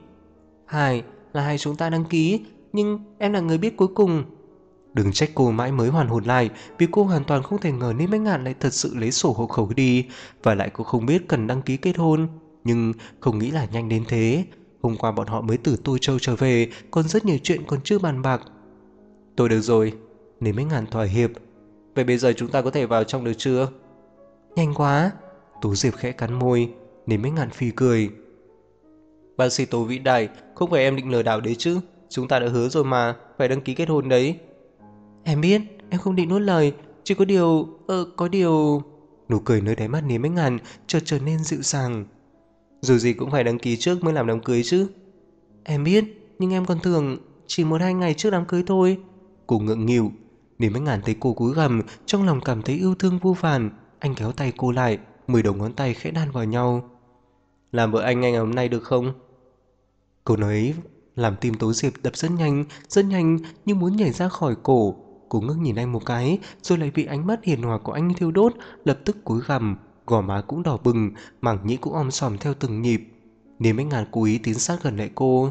Là hai chúng ta đăng ký, nhưng em là người biết cuối cùng. Đừng trách cô mãi mới hoàn hồn lại, vì cô hoàn toàn không thể ngờ Niêm Bách Ngạn lại thật sự lấy sổ hộ khẩu đi, và lại cô không biết cần đăng ký kết hôn, nhưng không nghĩ là nhanh đến thế. Hôm qua bọn họ mới từ Tô Châu trở về, còn rất nhiều chuyện còn chưa bàn bạc. Tôi được rồi. Niêm Bách Ngạn thỏa hiệp. Vậy bây giờ chúng ta có thể vào trong được chưa? Nhanh quá. Tú Diệp khẽ cắn môi. Niêm Bách Ngạn phì cười. Bác sĩ Tố vĩ đại, không phải em định lừa đảo đấy chứ? Chúng ta đã hứa rồi mà, phải đăng ký kết hôn đấy. Em biết, em không định nuốt lời, chỉ có điều... Nụ cười nơi đáy mắt Niêm Bách Ngạn chợt trở nên dịu dàng. Dù gì cũng phải đăng ký trước mới làm đám cưới chứ. Em biết, nhưng em còn tưởng chỉ 1-2 ngày trước đám cưới thôi. Cô ngượng nghịu. Niêm Bách Ngạn thấy cô cúi gằm, trong lòng cảm thấy yêu thương vô vàn. Anh kéo tay cô lại, 10 đầu ngón tay khẽ đan vào nhau. Làm vợ anh ngày hôm nay được không? Câu nói ấy làm tim Tố Diệp đập rất nhanh như muốn nhảy ra khỏi cổ. Cô ngước nhìn anh một cái, rồi lại bị ánh mắt hiền hòa của anh thiêu đốt, lập tức cúi gằm, gò má cũng đỏ bừng, mảng nhĩ cũng om sòm theo từng nhịp. Niêm Bách Ngạn cố ý tiến sát gần lại cô.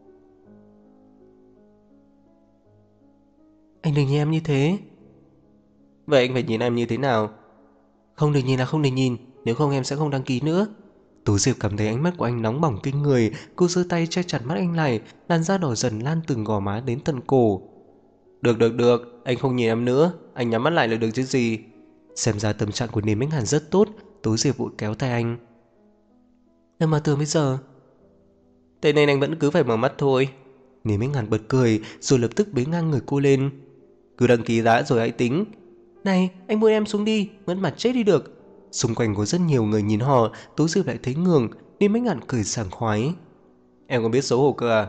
Anh đừng nhìn em như thế. Vậy anh phải nhìn em như thế nào? Không được nhìn là không được nhìn, nếu không em sẽ không đăng ký nữa. Tố Diệp cảm thấy ánh mắt của anh nóng bỏng kinh người. Cô giơ tay che chặt mắt anh lại, làn da đỏ dần lan từng gò má đến tận cổ. Được, anh không nhìn em nữa, anh nhắm mắt lại là được chứ gì. Xem ra tâm trạng của Niêm Bách Ngạn rất tốt. Tố Diệp vội kéo tay anh. Nhưng mà từ bây giờ... Thế nên anh vẫn cứ phải mở mắt thôi. Niêm Bách Ngạn bật cười rồi lập tức bế ngang người cô lên. Cứ đăng ký đã rồi hãy tính. Này, anh buông em xuống đi, mất mặt chết đi được. Xung quanh có rất nhiều người nhìn họ. Tố Diệp lại thấy ngượng. Niêm Bách Ngạn cười sảng khoái. Em còn biết xấu hổ cơ à?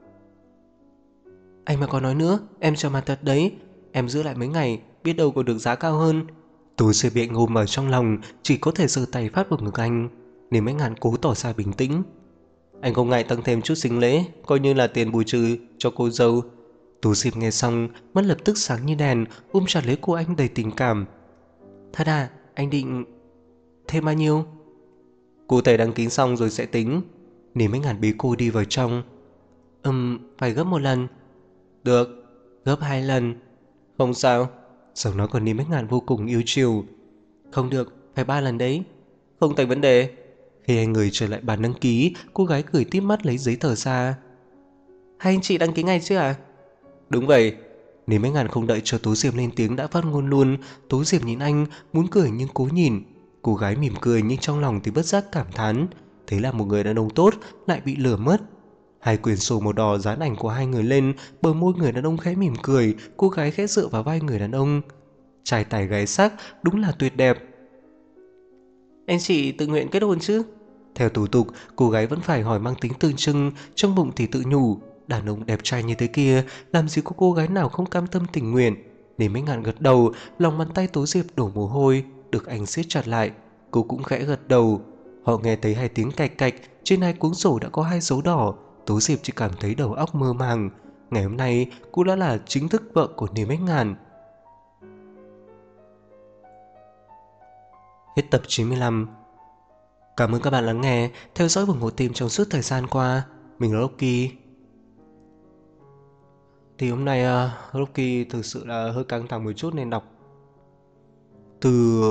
Anh mà có nói nữa, em trở mặt thật đấy. Em giữ lại mấy ngày, biết đâu còn được giá cao hơn. Tố Diệp bị anh ôm vào trong lòng, chỉ có thể giơ tay phát vào ngực anh. Niêm Bách Ngạn cố tỏ ra bình tĩnh. Anh không ngại tăng thêm chút sinh lễ, coi như là tiền bù trừ cho cô dâu. Tố Diệp nghe xong, mắt lập tức sáng như đèn, ôm chặt lấy cô anh đầy tình cảm. Thật à, anh định... thêm bao nhiêu? Cụ thể đăng ký xong rồi sẽ tính. Niêm Bách Ngạn bế cô đi vào trong. Phải gấp 1 lần. Được. Gấp 2 lần. Không sao. Giọng nói của Niêm Bách Ngạn vô cùng yêu chiều. Không được, phải 3 lần đấy. Không thành vấn đề. Khi hai người trở lại bàn đăng ký, cô gái cười tít mắt lấy giấy tờ ra. Hai anh chị đăng ký ngay chưa à? Đúng vậy. Niêm Bách Ngạn không đợi cho Tố Diệp lên tiếng đã phát ngôn luôn. Tố Diệp nhìn anh, muốn cười nhưng cố nhìn. Cô gái mỉm cười nhưng trong lòng thì bất giác cảm thán. Thế là một người đàn ông tốt lại bị lừa mất. Hai quyển sổ màu đỏ dán ảnh của hai người lên, bờ môi người đàn ông khẽ mỉm cười, cô gái khẽ dựa vào vai người đàn ông. Trai tài gái sắc, đúng là tuyệt đẹp. Anh chị tự nguyện kết hôn chứ? Theo thủ tục, cô gái vẫn phải hỏi mang tính tượng trưng, trong bụng thì tự nhủ, đàn ông đẹp trai như thế kia, làm gì có cô gái nào không cam tâm tình nguyện. Nên mấy ngạn gật đầu, lòng bàn tay Tố Diệp đổ mồ hôi, được anh siết chặt lại. Cô cũng khẽ gật đầu. Họ nghe thấy hai tiếng cạch cạch, trên hai cuốn sổ đã có hai dấu đỏ. Tố Diệp chỉ cảm thấy đầu óc mơ màng. Ngày hôm nay, cô đã là chính thức vợ của Nề Bách Ngạn. Hết tập 95. Cảm ơn các bạn lắng nghe, theo dõi và ủng hộ team trong suốt thời gian qua. Mình là Rocky. Thì hôm nay Rocky thực sự là hơi căng thẳng một chút nên đọc từ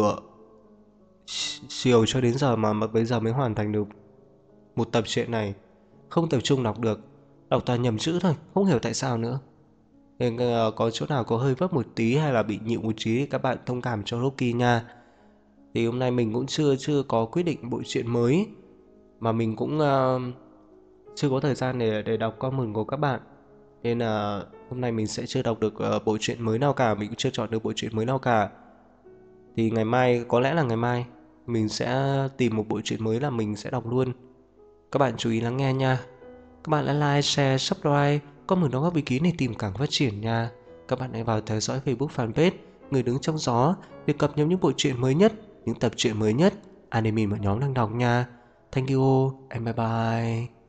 chiều cho đến giờ mà bây giờ mới hoàn thành được một tập truyện này. Không tập trung đọc được, đọc toàn nhầm chữ thôi, không hiểu tại sao nữa. Nên có chỗ nào có hơi vấp một tí hay là bị nhịu một tí thì các bạn thông cảm cho Rocky nha. Thì hôm nay mình cũng chưa có quyết định bộ truyện mới, mà mình cũng chưa có thời gian để đọc comment của các bạn. Nên là hôm nay mình sẽ chưa đọc được bộ truyện mới nào cả, mình cũng chưa chọn được bộ truyện mới nào cả. Thì ngày mai, có lẽ là ngày mai mình sẽ tìm một bộ truyện mới là mình sẽ đọc luôn. Các bạn chú ý lắng nghe nha. Các bạn hãy like, share, subscribe, comment đóng góp ý kiến để tìm càng phát triển nha. Các bạn hãy vào theo dõi Facebook fanpage Người Đứng Trong Gió để cập nhật những bộ truyện mới nhất, những tập truyện mới nhất anime mà nhóm đang đọc nha. Thank you and bye bye.